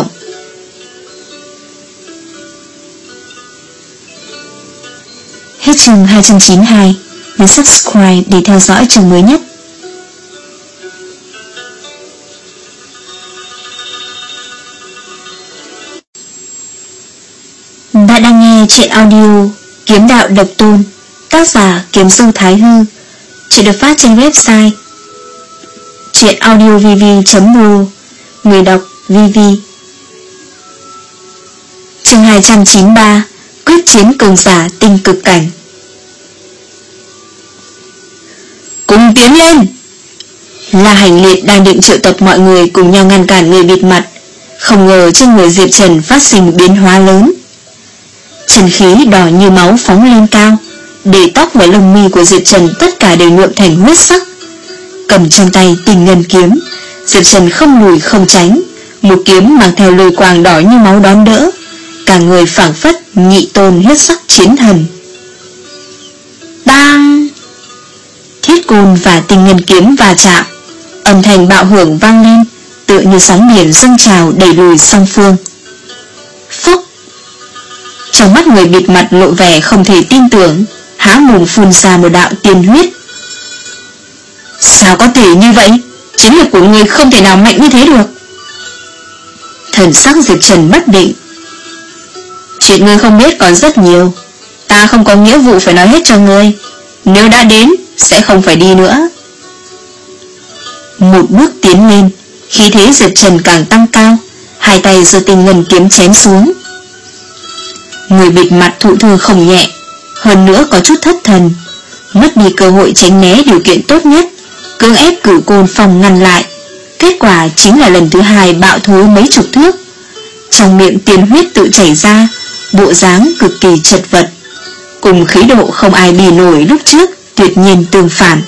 Hết chương hai trăm chín mươi hai. Nhấn subscribe để theo dõi chương mới nhất. Bạn đang nghe truyện audio Kiếm Đạo Độc Tôn, tác giả Kiếm Du Thái Hư. Chuyện được phát trên website truyệnaudiovv chấm ro. Người đọc vv. Chương hai trăm chín mươi ba. Quyết chiến cường giả tinh cực cảnh. Cùng tiến lên! La Hành Liệt đang định triệu tập mọi người cùng nhau ngăn cản người bịt mặt, không ngờ trên người Diệp Trần phát sinh biến hóa lớn. Chân khí đỏ như máu phóng lên cao, để tóc và lông mi của Diệp Trần tất cả đều nhuộm thành huyết sắc. Cầm trong tay Tình Ngân kiếm, Diệp Trần không lùi không tránh, một kiếm mang theo lôi quang đỏ như máu đón đỡ, cả người phảng phất nhị tôn huyết sắc chiến thần. Bang! Thiết côn và Tình Ngân kiếm va chạm, Âm thanh bạo hưởng vang lên, tựa như sóng biển dâng trào đẩy lùi song phương. Phúc! Trong mắt người bịt mặt lộ vẻ không thể tin tưởng, há mồm phun ra một đạo tiên huyết. Sao có thể như vậy? Chiến lược của người không thể nào mạnh như thế được. Thần sắc Diệp Trần bất định. Chuyện ngươi không biết còn rất nhiều, ta không có nghĩa vụ phải nói hết cho ngươi. Nếu đã đến, sẽ không phải đi nữa. Một bước tiến lên, khí thế Diệp Trần càng tăng cao, hai tay giơ tinh ngân kiếm chém xuống. Người bịt mặt thụ thương không nhẹ, hơn nữa có chút thất thần, mất đi cơ hội tránh né điều kiện tốt nhất, cưỡng ép Cửu Côn Phong ngăn lại. Kết quả chính là lần thứ hai bạo thối mấy chục thước, trong miệng tiên huyết tự chảy ra, bộ dáng cực kỳ chật vật, cùng khí độ không ai bì nổi lúc trước tuyệt nhiên tương phản.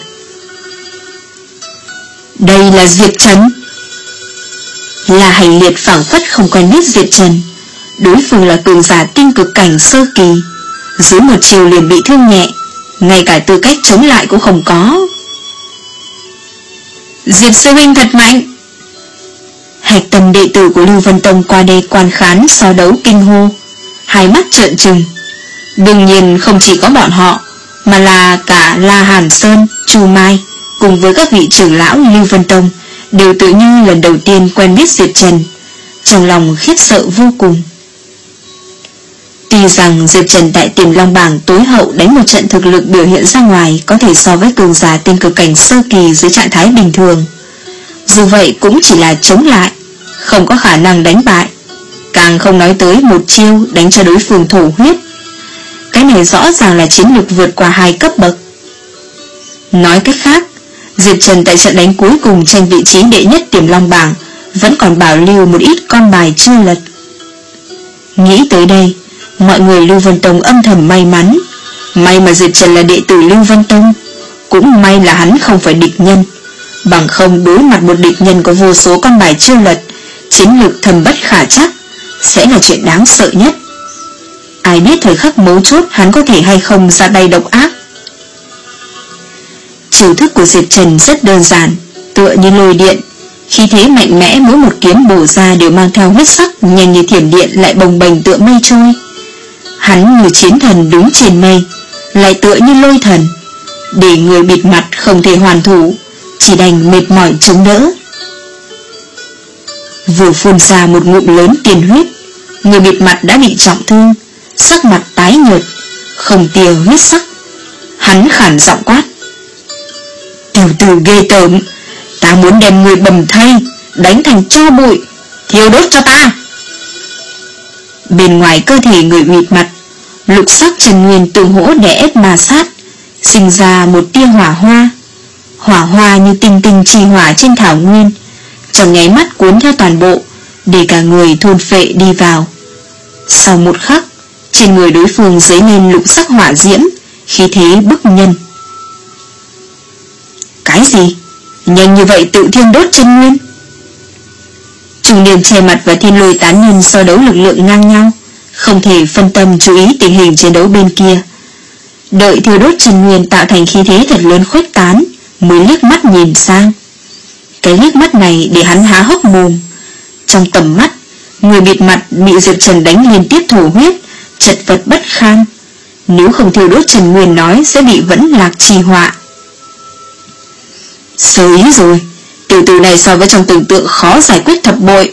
Đây là Diệp Trần. Là Hành Liệt phảng phất không quen biết Diệp Trần, đối phương là cường giả tinh cực cảnh sơ kỳ, dưới một chiều liền bị thương nhẹ, ngay cả tư cách chống lại cũng không có. Diệp sư huynh thật mạnh. Hạch tâm đệ tử của Lưu Vân Tông qua đây quan khán so đấu kinh hô, hai mắt trợn trừng. Đương nhiên không chỉ có bọn họ, mà là cả La Hàn Sơn, Chu Mai cùng với các vị trưởng lão Lưu Vân Tông đều tự như lần đầu tiên quen biết Diệp Trần, trong lòng khiếp sợ vô cùng. Tuy rằng Diệp Trần tại Tiềm Long bảng tối hậu đánh một trận thực lực biểu hiện ra ngoài có thể so với cường giả tinh cực cảnh sơ kỳ dưới trạng thái bình thường, dù vậy cũng chỉ là chống lại, không có khả năng đánh bại, càng không nói tới một chiêu đánh cho đối phương thổ huyết. Cái này rõ ràng là chiến lược vượt qua hai cấp bậc. Nói cách khác, Diệp Trần tại trận đánh cuối cùng tranh vị trí đệ nhất Tiềm Long bảng vẫn còn bảo lưu một ít con bài chưa lật. Nghĩ tới đây, mọi người Lưu Vân Tông âm thầm may mắn. May mà Diệp Trần là đệ tử Lưu Vân Tông, cũng may là hắn không phải địch nhân, bằng không đối mặt một địch nhân có vô số con bài chưa lật, chiến lược thầm bất khả trắc, sẽ là chuyện đáng sợ nhất. Ai biết thời khắc mấu chốt hắn có thể hay không ra tay độc ác. Chiêu thức của Diệp Trần rất đơn giản, tựa như lôi điện, khí thế mạnh mẽ, mỗi một kiếm bổ ra đều mang theo huyết sắc, nhanh như thiểm điện lại bồng bềnh tựa mây trôi. Hắn như chiến thần đứng trên mây, lại tựa như lôi thần, để người bịt mặt không thể hoàn thủ, chỉ đành mệt mỏi chống đỡ. Vừa phun ra một ngụm lớn tiền huyết, người bịt mặt đã bị trọng thương, sắc mặt tái nhợt, không tia huyết sắc. Hắn khản giọng quát: Tiểu tử ghê tởm, ta muốn đem người bầm thây, đánh thành tro bụi, thiêu đốt cho ta. Bên ngoài cơ thể người bịt mặt, lục sắc chân nguyên tương hỗ đè ép ma sát, sinh ra một tia hỏa hoa. Hỏa hoa như tinh tinh chi hỏa trên thảo nguyên, trong nháy mắt cuốn theo toàn bộ, để cả người thôn phệ đi vào. Sau một khắc, trên người đối phương dấy lên lục sắc hỏa diễm, khí thế bức nhân. Cái gì? Nhanh như vậy tự thiêu đốt chân nguyên? Trung niên che mặt và Thiên Lôi tán nhân so đấu lực lượng ngang nhau, không thể phân tâm chú ý tình hình chiến đấu bên kia. Đợi thiêu đốt chân nguyên tạo thành khí thế thật lớn khuếch tán, mới liếc mắt nhìn sang. Cái liếc mắt này để hắn há hốc mồm. Trong tầm mắt, người bịt mặt bị Diệp Trần đánh liên tiếp thổ huyết, chật vật bất kham. Nếu không thiêu đốt chân nguyên nói sẽ bị vẫn lạc trì họa. Sơ ý rồi, tiểu tử này so với trong tưởng tượng khó giải quyết thập bội.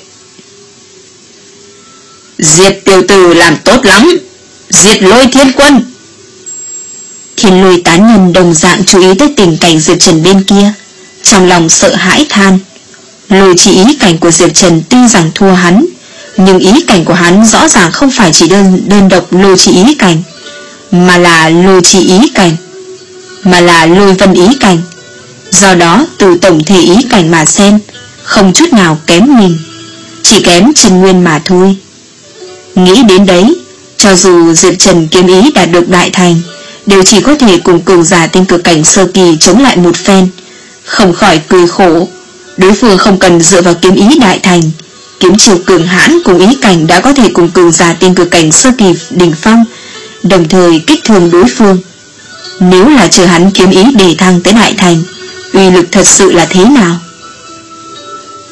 Diệp tiểu tử làm tốt lắm, diệt Lôi Thiên Quân. Thiên Lôi tán nhân đồng dạng chú ý tới tình cảnh Diệp Trần bên kia, trong lòng sợ hãi than. Lôi chỉ ý cảnh của Diệp Trần tuy rằng thua hắn, nhưng ý cảnh của hắn rõ ràng không phải chỉ đơn, đơn độc lôi chỉ ý cảnh, mà là lôi chỉ ý cảnh, mà là lôi vân ý cảnh. Do đó từ tổng thể ý cảnh mà xem, không chút nào kém mình, chỉ kém chân nguyên mà thôi. Nghĩ đến đấy, cho dù Diệp Trần kiếm ý đạt được đại thành, đều chỉ có thể cùng cường giả tinh cực cảnh sơ kỳ chống lại một phen, không khỏi cười khổ. Đối phương không cần dựa vào kiếm ý đại thành, kiếm chiều cường hãn cùng ý cảnh đã có thể cùng cường giả tinh cực cảnh sơ kỳ đỉnh phong, đồng thời kích thương đối phương. Nếu là chờ hắn kiếm ý đề thăng tới đại thành, uy lực thật sự là thế nào?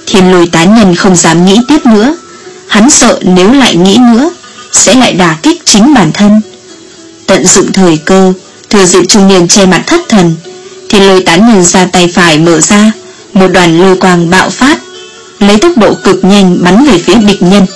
Thiên Lôi tán nhân không dám nghĩ tiếp nữa. Hắn sợ nếu lại nghĩ nữa sẽ lại đả kích chính bản thân. Tận dụng thời cơ, thừa dịp trung niên che mặt thất thần, Thiên Lôi tán nhân ra tay phải mở ra, một đoàn lôi quang bạo phát, lấy tốc độ cực nhanh bắn về phía địch nhân.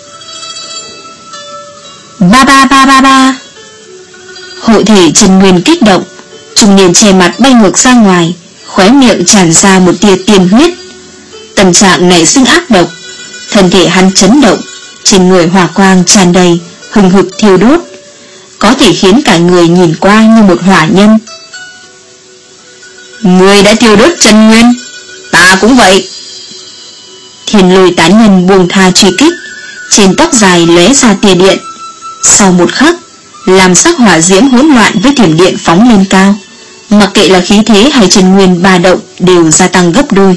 Ba ba ba ba ba. Hộ thể chân nguyên kích động, trung niên che mặt bay ngược ra ngoài, khóe miệng tràn ra một tia tiên huyết. Tâm trạng nảy sinh ác độc, thân thể hắn chấn động, trên người hỏa quang tràn đầy, hừng hực thiêu đốt, có thể khiến cả người nhìn qua như một hỏa nhân. Người đã thiêu đốt chân nguyên, ta cũng vậy. Thiên Lôi tán nhân buông tha truy kích, trên tóc dài lóe ra tia điện. Sau một khắc, làm sắc hỏa diễm hỗn loạn với thiểm điện phóng lên cao, mặc kệ là khí thế hay chân nguyên ba động đều gia tăng gấp đôi.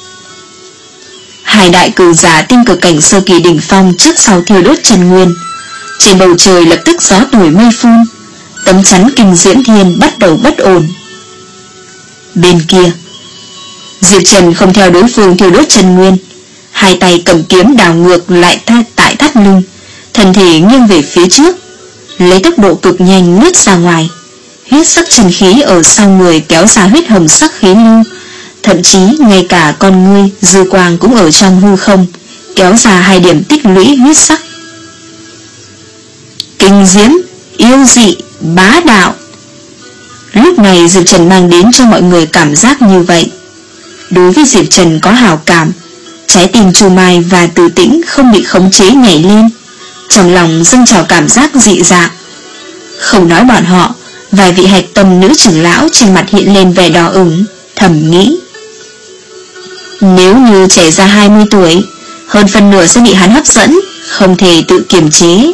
Hai đại cường giả tinh cực cảnh sơ kỳ đỉnh phong trước sau thiêu đốt chân nguyên. Trên bầu trời lập tức gió nổi mây phun, tấm chắn kinh diễm thiên bắt đầu bất ổn. Bên kia, Diệp Trần không theo đối phương thiêu đốt chân nguyên, hai tay cầm kiếm đảo ngược lại tại thắt lưng, thân thể nghiêng về phía trước, lấy tốc độ cực nhanh lướt ra ngoài. Huyết sắc chân khí ở sau người kéo ra huyết hồng sắc khí lưu, thậm chí ngay cả con ngươi dư quang cũng ở trong hư không kéo ra hai điểm tích lũy huyết sắc. Kinh diễm, yêu dị, bá đạo. Lúc này Diệp Trần mang đến cho mọi người cảm giác như vậy. Đối với Diệp Trần có hảo cảm, trái tim Chu Mai và Từ Tĩnh không bị khống chế nhảy lên, trong lòng dâng trào cảm giác dị dạng. Không nói bọn họ, vài vị hạch tâm nữ trưởng lão trên mặt hiện lên vẻ đỏ ửng, thầm nghĩ: nếu như trẻ ra hai mươi tuổi, hơn phần nửa sẽ bị hắn hấp dẫn, không thể tự kiềm chế.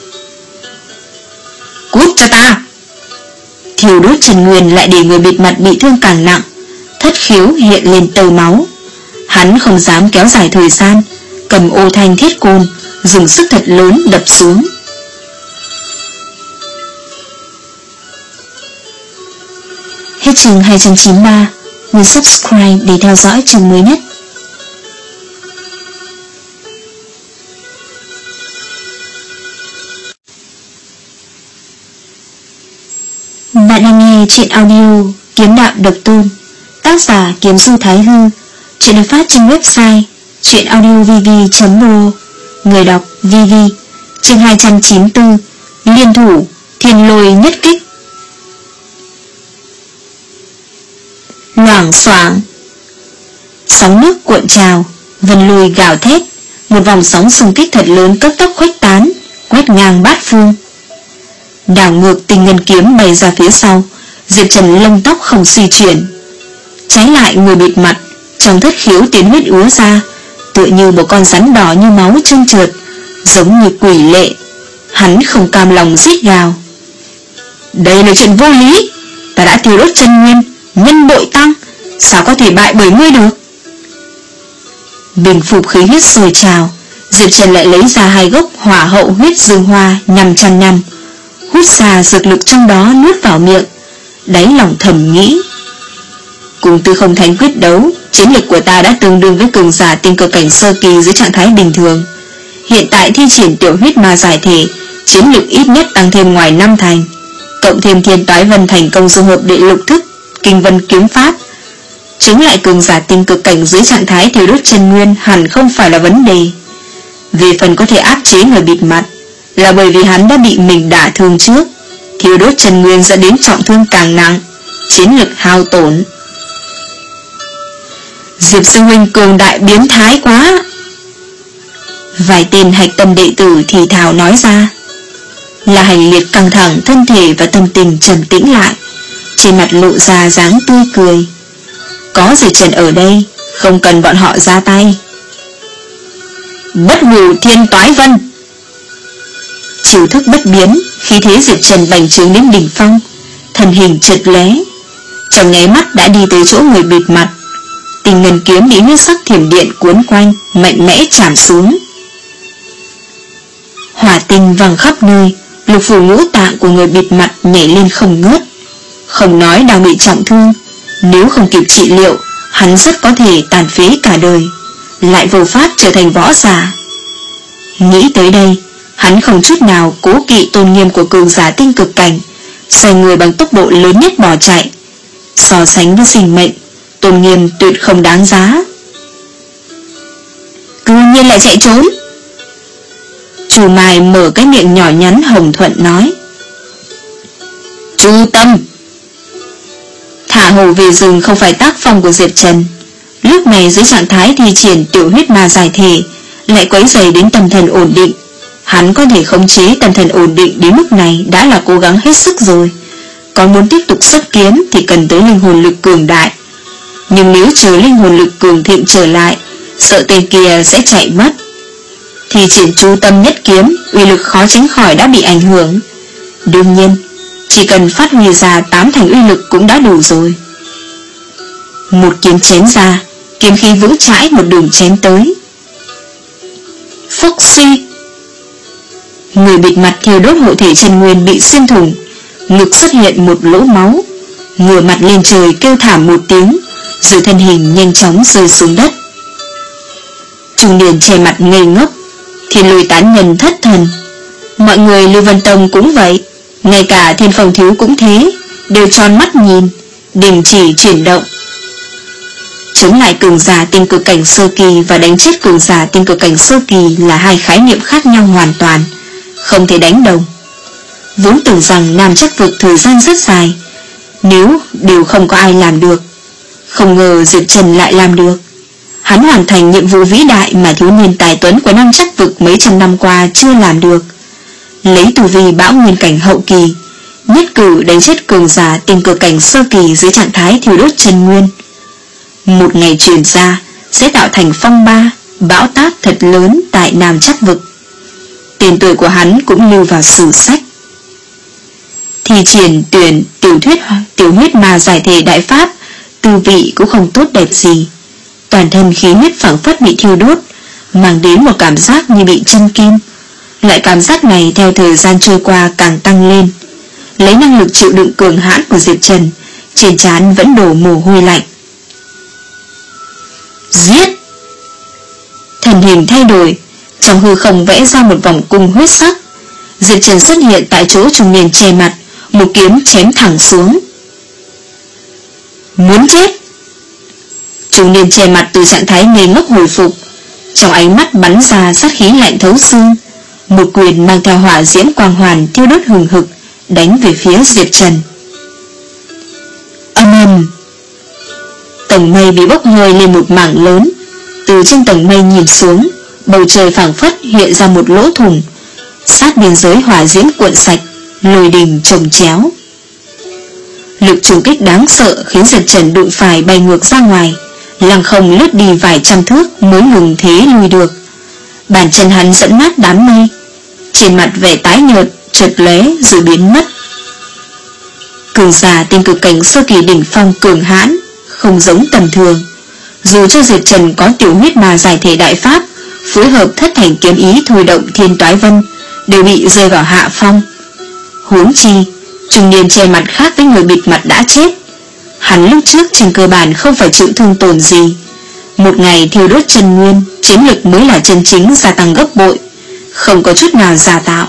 Cút cho ta! Thiêu đốt chân nguyên lại để người bịt mặt bị thương càng nặng, thất khiếu hiện lên tơ máu. Hắn không dám kéo dài thời gian, cầm ô thanh thiết côn, dùng sức thật lớn đập xuống. Hết chương hai trăm chín mươi ba. Nhấn subscribe để theo dõi chương mới nhất. Bạn đang nghe truyện audio Kiếm Đạo Độc Tôn, tác giả Kiếm Du Thái Hư. Truyện được phát trên website truyệnaudiovv chấm pro. Người đọc Vivi. Chương hai trăm chín mươi tư. Liên thủ Thiên Lôi nhất kích. Loảng xoảng, sóng nước cuộn trào, vân lôi gào thét, một vòng sóng xung kích thật lớn cấp tốc khuếch tán, quét ngang bát phương. Đảo ngược Tinh Ngân kiếm bay ra phía sau, Diệp Trần lông tóc không suy chuyển. Trái lại người bịt mặt, trong thất khiếu tiến huyết úa ra, tựa như một con rắn đỏ như máu trơn trượt, giống như quỷ lệ. Hắn không cam lòng rít gào: đây là chuyện vô lý, ta đã tiêu đốt chân nguyên, nhân bội tăng, sao có thể bại bởi ngươi được? Bình phục khí huyết sôi trào, Diệp Trần lại lấy ra hai gốc hỏa hậu huyết dương hoa năm trăm năm, hút ra dược lực trong đó nuốt vào miệng, đáy lòng thầm nghĩ: cùng Tư Không Thánh quyết đấu, chiến lực của ta đã tương đương với cường giả tinh cực cảnh sơ kỳ dưới trạng thái bình thường. Hiện tại thi triển tiểu huyết ma giải thể, chiến lực ít nhất tăng thêm ngoài năm thành, cộng thêm Thiên Toái Vân thành công dung hợp đệ lục thức Kinh Vân kiếm pháp, chứng lại cường giả tinh cực cảnh dưới trạng thái thiêu đốt chân nguyên hẳn không phải là vấn đề. Về phần có thể áp chế người bịt mặt, là bởi vì hắn đã bị mình đả thương trước, thiêu đốt chân nguyên dẫn đến trọng thương càng nặng, chiến lực hao tổn. Diệp sư huynh cường đại biến thái quá. Vài tên hạch tâm đệ tử thì thào nói ra. Là Hành Liệt căng thẳng thân thể và tâm tình trầm tĩnh lại, trên mặt lộ ra dáng tươi cười. Có Diệp Trần ở đây, không cần bọn họ ra tay. Bất hủ Thiên Toái Vân. Chiêu thức bất biến, khí thế Diệp Trần bành trướng đến đỉnh phong, thân hình chợt lóe, trong nháy mắt đã đi tới chỗ người bịt mặt. Tinh Ngân kiếm bị huyết sắc thiểm điện cuốn quanh, mạnh mẽ chạm xuống. Hỏa tinh văng khắp nơi, lục phủ ngũ tạng của người bịt mặt nhảy lên không ngớt. Không nói đang bị trọng thương, nếu không kịp trị liệu, hắn rất có thể tàn phế cả đời. lại vô pháp trở thành võ giả. Nghĩ tới đây, hắn không chút nào cố kỵ tôn nghiêm của cường giả tinh cực cảnh, xoay người bằng tốc độ lớn nhất bỏ chạy. So sánh với sinh mệnh, tôn nghiêm tuyệt không đáng giá. Cư nhiên lại chạy trốn. Chu Mai mở cái miệng nhỏ nhắn hồng thuận nói. Chu Tâm. Thả hổ về rừng không phải tác phong của Diệp Trần. Lúc này dưới trạng thái thi triển tiểu huyết ma giải thể, lại quấy rầy đến tâm thần ổn định. Hắn có thể khống chế tâm thần ổn định đến mức này đã là cố gắng hết sức rồi. Còn muốn tiếp tục xuất kiếm thì cần tới linh hồn lực cường đại. Nhưng nếu chờ linh hồn lực cường thịnh trở lại, sợ tên kia sẽ chạy mất. Thì triển Chu Tâm nhất kiếm, uy lực khó tránh khỏi đã bị ảnh hưởng. Đương nhiên, chỉ cần phát huy ra tám thành uy lực cũng đã đủ rồi. Một kiếm chém ra, kiếm khí vững chãi một đường chém tới. Phốc suy. Người bịt mặt thiêu đốt hộ thể chân nguyên bị xuyên thủng, ngực xuất hiện một lỗ máu, ngửa mặt lên trời kêu thảm một tiếng, rồi thân hình nhanh chóng rơi xuống đất. Trung niên che mặt ngây ngốc, Thiên Lôi tán nhân thất thần. Mọi người Lưu Vân Tông cũng vậy, ngay cả Thiên Phong Thiếu cũng thế, đều tròn mắt nhìn, đình chỉ chuyển động. Chống lại cường giả tinh cực cảnh sơ kỳ và đánh chết cường giả tinh cực cảnh sơ kỳ là hai khái niệm khác nhau hoàn toàn, không thể đánh đồng. Vốn tưởng rằng Nam Chắc Vực thời gian rất dài, nếu đều không có ai làm được, không ngờ Diệp Trần lại làm được. Hắn hoàn thành nhiệm vụ vĩ đại mà thiếu niên tài tuấn của Nam Chắc Vực mấy trăm năm qua chưa làm được. Lấy tu vi bão nguyên cảnh hậu kỳ, nhất cử đánh chết cường giả tinh cực cảnh sơ kỳ dưới trạng thái thiêu đốt chân nguyên. Một ngày truyền ra sẽ tạo thành phong ba, bão táp thật lớn tại Nam Chắc Vực. Tên tuổi của hắn cũng lưu vào sử sách. Thi triển tuyển tiểu thuyết tiểu huyết ma giải thể đại pháp, tư vị cũng không tốt đẹp gì. Toàn thân khí huyết phảng phất bị thiêu đốt, mang đến một cảm giác như bị châm kim. Loại cảm giác này theo thời gian trôi qua càng tăng lên. Lấy năng lực chịu đựng cường hãn của Diệp Trần, trên trán vẫn đổ mồ hôi lạnh. Giết! Thần hình thay đổi, trong hư không vẽ ra một vòng cung huyết sắc. Diệp Trần xuất hiện tại chỗ trung niên che mặt, một kiếm chém thẳng xuống. Muốn chết! Trung niên che mặt từ trạng thái ngây ngốc hồi phục, trong ánh mắt bắn ra sát khí lạnh thấu xương. Một quyền mang theo hỏa diễm quang hoàn thiêu đốt hừng hực, đánh về phía Diệp Trần. Âm ầm! Tầng mây bị bốc hơi lên một mảng lớn. Từ trên tầng mây nhìn xuống, bầu trời phảng phất hiện ra một lỗ thủng. Sát biên giới hỏa diễm cuộn sạch, lôi đình chồng chéo. Lực trùng kích đáng sợ khiến Diệp Trần đụng phải bay ngược ra ngoài, lăng không lướt đi vài trăm thước mới ngừng thế lui được. Bàn chân hắn dẫn nát đám mây, trên mặt vẻ tái nhợt chợt lóe rồi biến mất. Cường giả tinh cực cảnh sơ kỳ đỉnh phong cường hãn, không giống tầm thường. Dù cho Diệp Trần có tiểu huyết ma giải thể đại pháp, phối hợp thất thành kiếm ý thôi động thiên toái vân, đều bị rơi vào hạ phong. Huống chi, trung niên che mặt khác với người bịt mặt đã chết. Hắn lúc trước trên cơ bản không phải chịu thương tổn gì. Một ngày thiêu đốt chân nguyên, chiến lực mới là chân chính gia tăng gấp bội, không có chút nào giả tạo.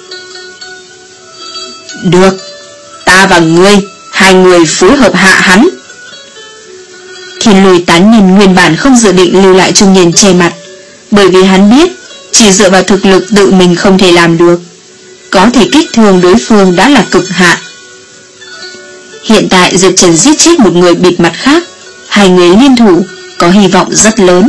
Được, ta và ngươi, hai người phối hợp hạ hắn. Thiên Lôi tán nhân nguyên bản không dự định lưu lại trung niên che mặt, bởi vì hắn biết chỉ dựa vào thực lực tự mình không thể làm được, có thể kích thương đối phương đã là cực hạn. Hiện tại Diệp Trần giết chết một người bịt mặt khác, hai người liên thủ có hy vọng rất lớn.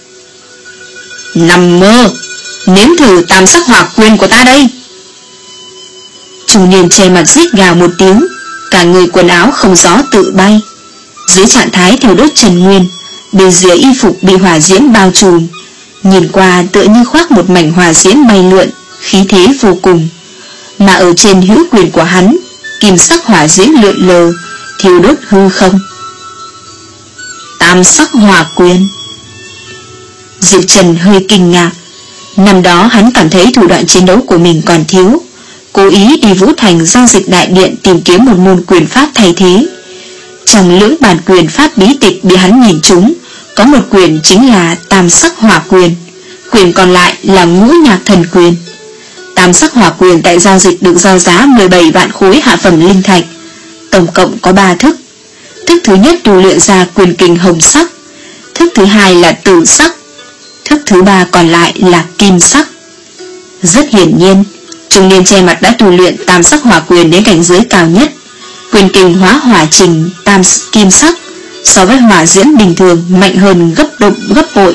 Nằm mơ, nếm thử tam sắc hỏa quyền của ta đây. Trung niên che mặt rít gào một tiếng, cả người quần áo không gió tự bay. Dưới trạng thái thiêu đốt chân nguyên, bên dưới y phục bị hỏa diễm bao trùm, nhìn qua tựa như khoác một mảnh hỏa diễm bay lượn, khí thế vô cùng. Mà ở trên hữu quyền của hắn, kim sắc hỏa diễm lượn lờ, thiêu đốt hư không. Tam sắc hỏa quyền. Diệp Trần hơi kinh ngạc. Năm đó hắn cảm thấy thủ đoạn chiến đấu của mình còn thiếu, cố ý đi Vũ Thành giao dịch đại điện tìm kiếm một môn quyền pháp thay thế. Trong lưỡng bản quyền pháp bí tịch bị hắn nhìn trúng, Có một quyền chính là tam sắc hỏa quyền, quyền còn lại là ngũ nhạc thần quyền. Tam sắc hỏa quyền tại giao dịch được giao giá mười bảy vạn khối hạ phẩm linh thạch, tổng cộng có ba thức. Thức thứ nhất tu luyện ra quyền kình hồng sắc, thức thứ hai là tử sắc, thức thứ ba còn lại là kim sắc. Rất hiển nhiên, trung niên che mặt đã tu luyện tam sắc hỏa quyền đến cảnh giới cao nhất. Quyền kình hóa hỏa trình tam kim sắc so với hỏa diễm bình thường mạnh hơn gấp đôi gấp bội.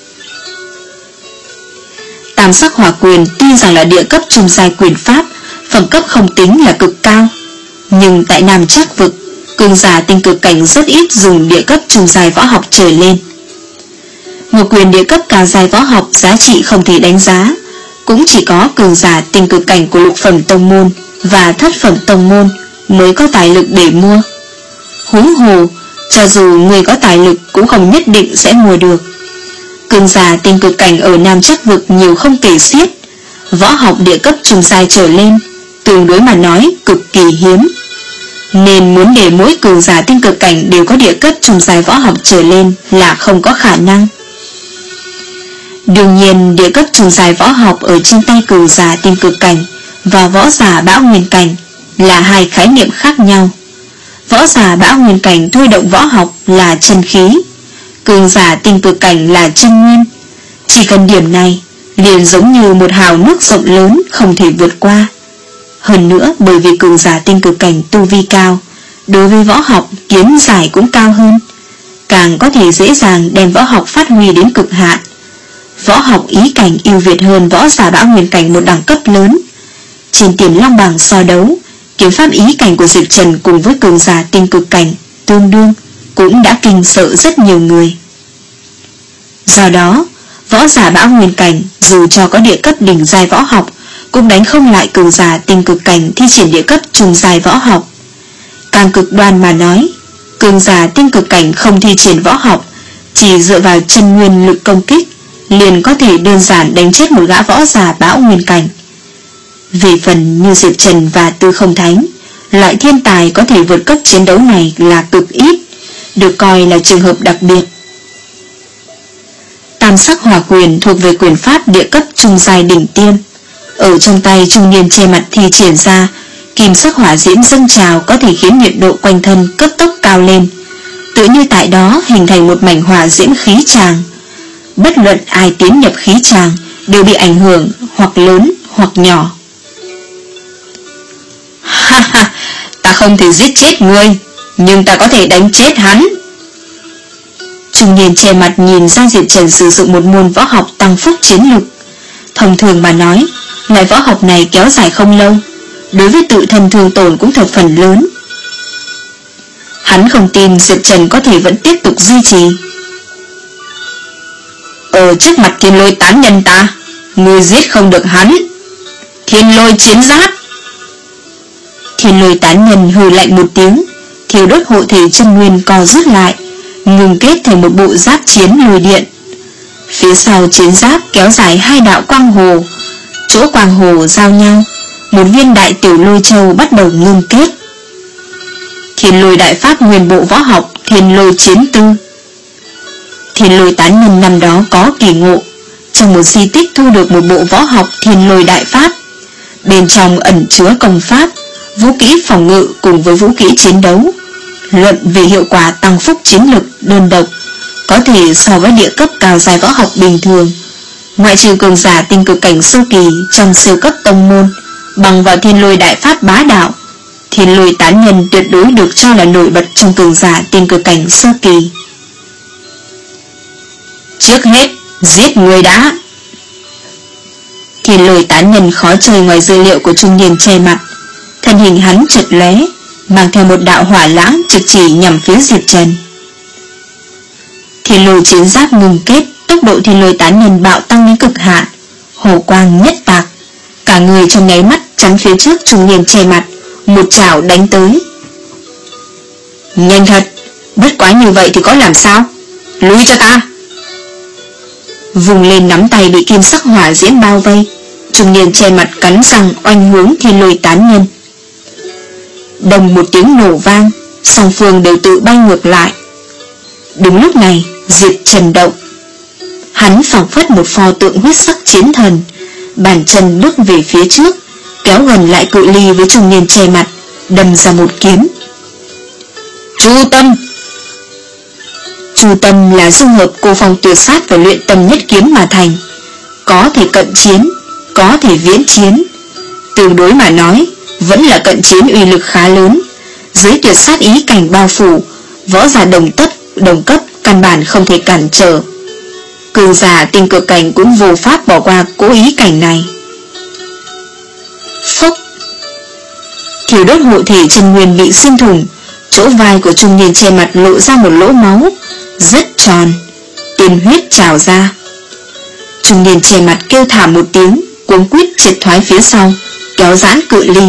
Tam sắc hỏa quyền tuy rằng là địa cấp trung giai quyền pháp, phẩm cấp không tính là cực cao, nhưng tại Nam Trác vực, cường giả tinh cực cảnh rất ít dùng địa cấp trung giai võ học trở lên. Một quyền địa cấp cao giai võ học giá trị không thể đánh giá, cũng chỉ có cường giả tinh cực cảnh của lục phẩm tông môn và thất phẩm tông môn mới có tài lực để mua. Huống hồ, cho dù người có tài lực cũng không nhất định sẽ mua được. Cường giả tinh cực cảnh ở Nam Trác vực nhiều không kể xiết, võ học địa cấp trung giai trở lên tương đối mà nói cực kỳ hiếm, nên muốn để mỗi cường giả tinh cực cảnh đều có địa cấp trung giai võ học trở lên là không có khả năng. Đương nhiên, địa cấp trung giai võ học ở trên tay cường giả tinh cực cảnh và võ giả bão nguyên cảnh là hai khái niệm khác nhau. Võ giả bão nguyên cảnh thôi động võ học là chân khí, cường giả tinh cực cảnh là chân nguyên. Chỉ cần điểm này liền giống như một hào nước rộng lớn không thể vượt qua. Hơn nữa, bởi vì cường giả tinh cực cảnh tu vi cao, đối với võ học kiến giải cũng cao hơn, càng có thể dễ dàng đem võ học phát huy đến cực hạn. Võ học ý cảnh ưu việt hơn võ giả bão nguyên cảnh một đẳng cấp lớn. Trên tiền long bảng so đấu, kiếm pháp ý cảnh của Diệp Trần cùng với cường giả tinh cực cảnh tương đương cũng đã kinh sợ rất nhiều người. Do đó, võ giả bão nguyên cảnh dù cho có địa cấp đỉnh giai võ học cũng đánh không lại cường giả tinh cực cảnh thi triển địa cấp trung giai võ học. Càng cực đoan mà nói, cường giả tinh cực cảnh không thi triển võ học, chỉ dựa vào chân nguyên lực công kích liền có thể đơn giản đánh chết một gã võ giả bão nguyên cảnh. Về phần như Diệp Trần và Tư Không Thánh, loại thiên tài có thể vượt cấp chiến đấu này là cực ít, được coi là trường hợp đặc biệt. Tam sắc hỏa quyền thuộc về quyền pháp địa cấp trung giai đỉnh tiêm. Ở trong tay trung niên che mặt thi triển ra, kim sắc hỏa diễm dâng trào có thể khiến nhiệt độ quanh thân cấp tốc cao lên, tự như tại đó hình thành một mảnh hỏa diễm khí tràng. Bất luận ai tiến nhập khí tràng đều bị ảnh hưởng hoặc lớn hoặc nhỏ. Ha ha, ta không thể giết chết ngươi, nhưng ta có thể đánh chết hắn. Trung niên che mặt nhìn ra Diệp Trần sử dụng một môn võ học tăng phúc chiến lực. Thông thường mà nói, loại võ học này kéo dài không lâu, đối với tự thân thương tổn cũng thập phần lớn. Hắn không tin Diệp Trần có thể vẫn tiếp tục duy trì. Ở trước mặt thiên lôi tán nhân ta, ngươi giết không được hắn. Thiên lôi chiến giáp. Thiên lôi tán nhân hừ lạnh một tiếng, thiêu đốt hộ thể chân nguyên co rút lại, ngừng kết thành một bộ giáp chiến lôi điện. Phía sau chiến giáp kéo dài hai đạo quang hồ, chỗ quang hồ giao nhau, một viên đại tiểu lôi châu bắt đầu ngưng kết. Thiên lôi đại pháp nguyên bộ võ học thiên lôi chiến tư. Thiên lôi tán nhân năm đó có kỳ ngộ, trong một di tích thu được một bộ võ học thiên lôi đại pháp, bên trong ẩn chứa công pháp, vũ kỹ phòng ngự cùng với vũ kỹ chiến đấu. Luận về hiệu quả tăng phúc chiến lực đơn độc, có thể so với địa cấp cao giai võ học bình thường. Ngoại trừ cường giả tinh cực cảnh sơ kỳ trong siêu cấp tông môn, bằng vào thiên lôi đại pháp bá đạo, thiên lôi tán nhân tuyệt đối được cho là nổi bật trong cường giả tinh cực cảnh sơ kỳ. Trước hết, giết người đã. Thiên lôi tán nhân khó chơi ngoài dữ liệu của trung niên che mặt. Thân hình hắn chợt lóe, mang theo một đạo hỏa lãng trực chỉ nhằm phía Diệp Trần. Thiên lôi chiến giáp ngừng kết, tốc độ thiên lôi tán nhân bạo tăng đến cực hạn, hồ quang nhất tạc, cả người trong nháy mắt chắn phía trước trung niên che mặt, một chảo đánh tới. Nhanh thật, bất quá như vậy thì có làm sao? Lui cho ta! Vùng lên nắm tay bị kim sắc hỏa diễm bao vây, trung niên che mặt cắn răng oanh hướng thiên lôi tán nhân. Đồng một tiếng nổ vang, song phương đều tự bay ngược lại. Đúng lúc này, Diệp Trần động. Hắn phảng phất một pho tượng huyết sắc chiến thần, bàn chân bước về phía trước, kéo gần lại cự ly với trung niên che mặt, đâm ra một kiếm. Chu tâm. Chu tâm là dung hợp cô phong tuyệt sát và luyện tâm nhất kiếm mà thành, có thể cận chiến, có thể viễn chiến. Tương đối mà nói, vẫn là cận chiến uy lực khá lớn. Dưới tuyệt sát ý cảnh bao phủ, võ giả đồng tất, đồng cấp căn bản không thể cản trở. Cường giả tinh cực cảnh cũng vô pháp bỏ qua cố ý cảnh này. Phốc. Thiêu đốt hộ thể chân nguyên bị xuyên thủng, chỗ vai của trung niên che mặt lộ ra một lỗ máu rất tròn, tiên huyết trào ra. Trung niên che mặt kêu thảm một tiếng, cuống quýt triệt thoái phía sau, kéo giãn cự ly.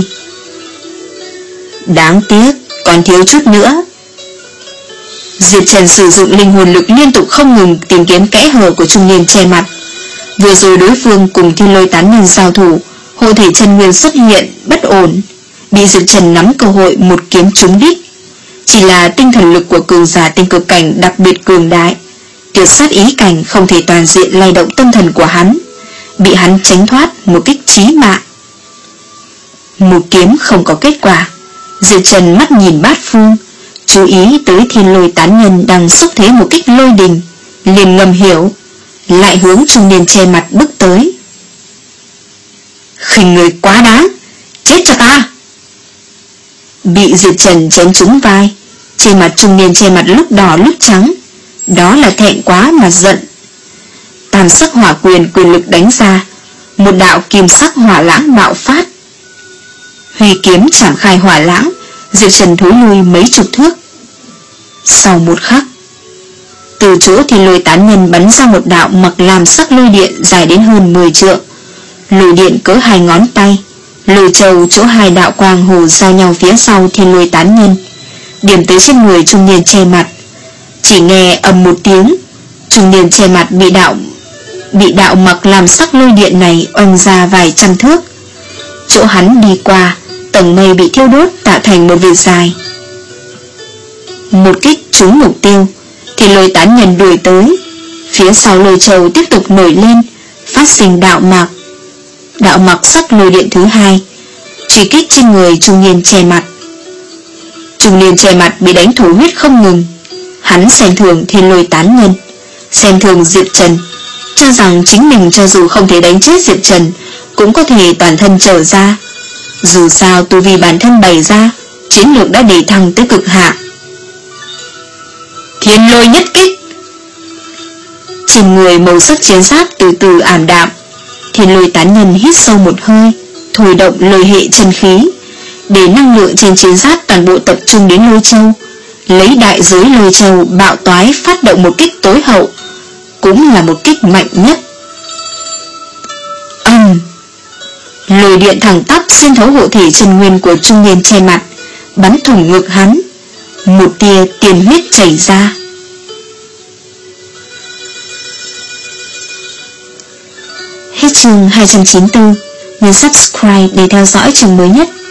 Đáng tiếc, còn thiếu chút nữa. Diệp Trần sử dụng linh hồn lực liên tục không ngừng tìm kiếm kẽ hở của trung niên che mặt. Vừa rồi đối phương cùng Thiên Lôi tán nhân giao thủ, hộ thể chân nguyên xuất hiện bất ổn, bị Diệp Trần nắm cơ hội một kiếm trúng đích. Chỉ là tinh thần lực của cường giả tinh cực cảnh đặc biệt cường đại, tuyệt sát ý cảnh không thể toàn diện lay động tâm thần của hắn, bị hắn tránh thoát một kích chí mạng. Một kiếm không có kết quả, Diệp Trần mắt nhìn bát phương, chú ý tới Thiên Lôi tán nhân đang xúc thế một kích lôi đình, liền ngầm hiểu, lại hướng trung niên che mặt bước tới. Khinh người quá đáng, chết cho ta! Bị Diệp Trần chém trúng vai, trên mặt trung niên che mặt lúc đỏ lúc trắng, đó là thẹn quá mà giận. Tam sắc hỏa quyền quyền lực đánh ra, một đạo kim sắc hỏa lãng bạo phát. Huy kiếm chảm khai hỏa lãng, Diệp Trần thối lui mấy chục thước. Sau một khắc, từ chỗ Thiên Lôi tán nhân bắn ra một đạo mặc làm sắc lôi điện dài đến hơn mười trượng, lôi điện cỡ hai ngón tay, lôi châu chỗ hai đạo quang hồ giao nhau phía sau Thiên Lôi tán nhân, điểm tới trên người trung niên che mặt. Chỉ nghe ầm một tiếng, trung niên che mặt bị đạo bị đạo mặc làm sắc lôi điện này oanh ra vài trăm thước. Chỗ hắn đi qua, tầng mây bị thiêu đốt tạo thành một vệt dài. Một kích trúng mục tiêu, thì Lôi tán nhân đuổi tới, phía sau lôi châu tiếp tục nổi lên, phát sinh đạo mặc đạo mặc sắc lôi điện thứ hai, truy kích trên người trung niên che mặt. Trung niên che mặt bị đánh thổ huyết không ngừng. Hắn xem thường Thiên Lôi tán nhân, xem thường Diệp Trần, cho rằng chính mình cho dù không thể đánh chết Diệp Trần cũng có thể toàn thân trở ra. Dù sao tu vi bản thân bày ra, chiến lược đã đề thăng tới cực hạn. Thiên Lôi nhất kích. Trên người màu sắc chiến giáp từ từ ảm đạm, Thiên Lôi tán nhân hít sâu một hơi, thôi động lôi hệ chân khí, để năng lượng trên chiến giáp toàn bộ tập trung đến lôi châu, lấy đại giới lôi châu bạo toái phát động một kích tối hậu, cũng là một kích mạnh nhất. Ầm! Lôi điện thẳng tắp xuyên thấu hộ thể chân nguyên của trung niên che mặt, bắn thủng ngực hắn, một tia tiền huyết chảy ra. Hết chương hai trăm chín mươi tư. Nhấn subscribe để theo dõi chương mới nhất.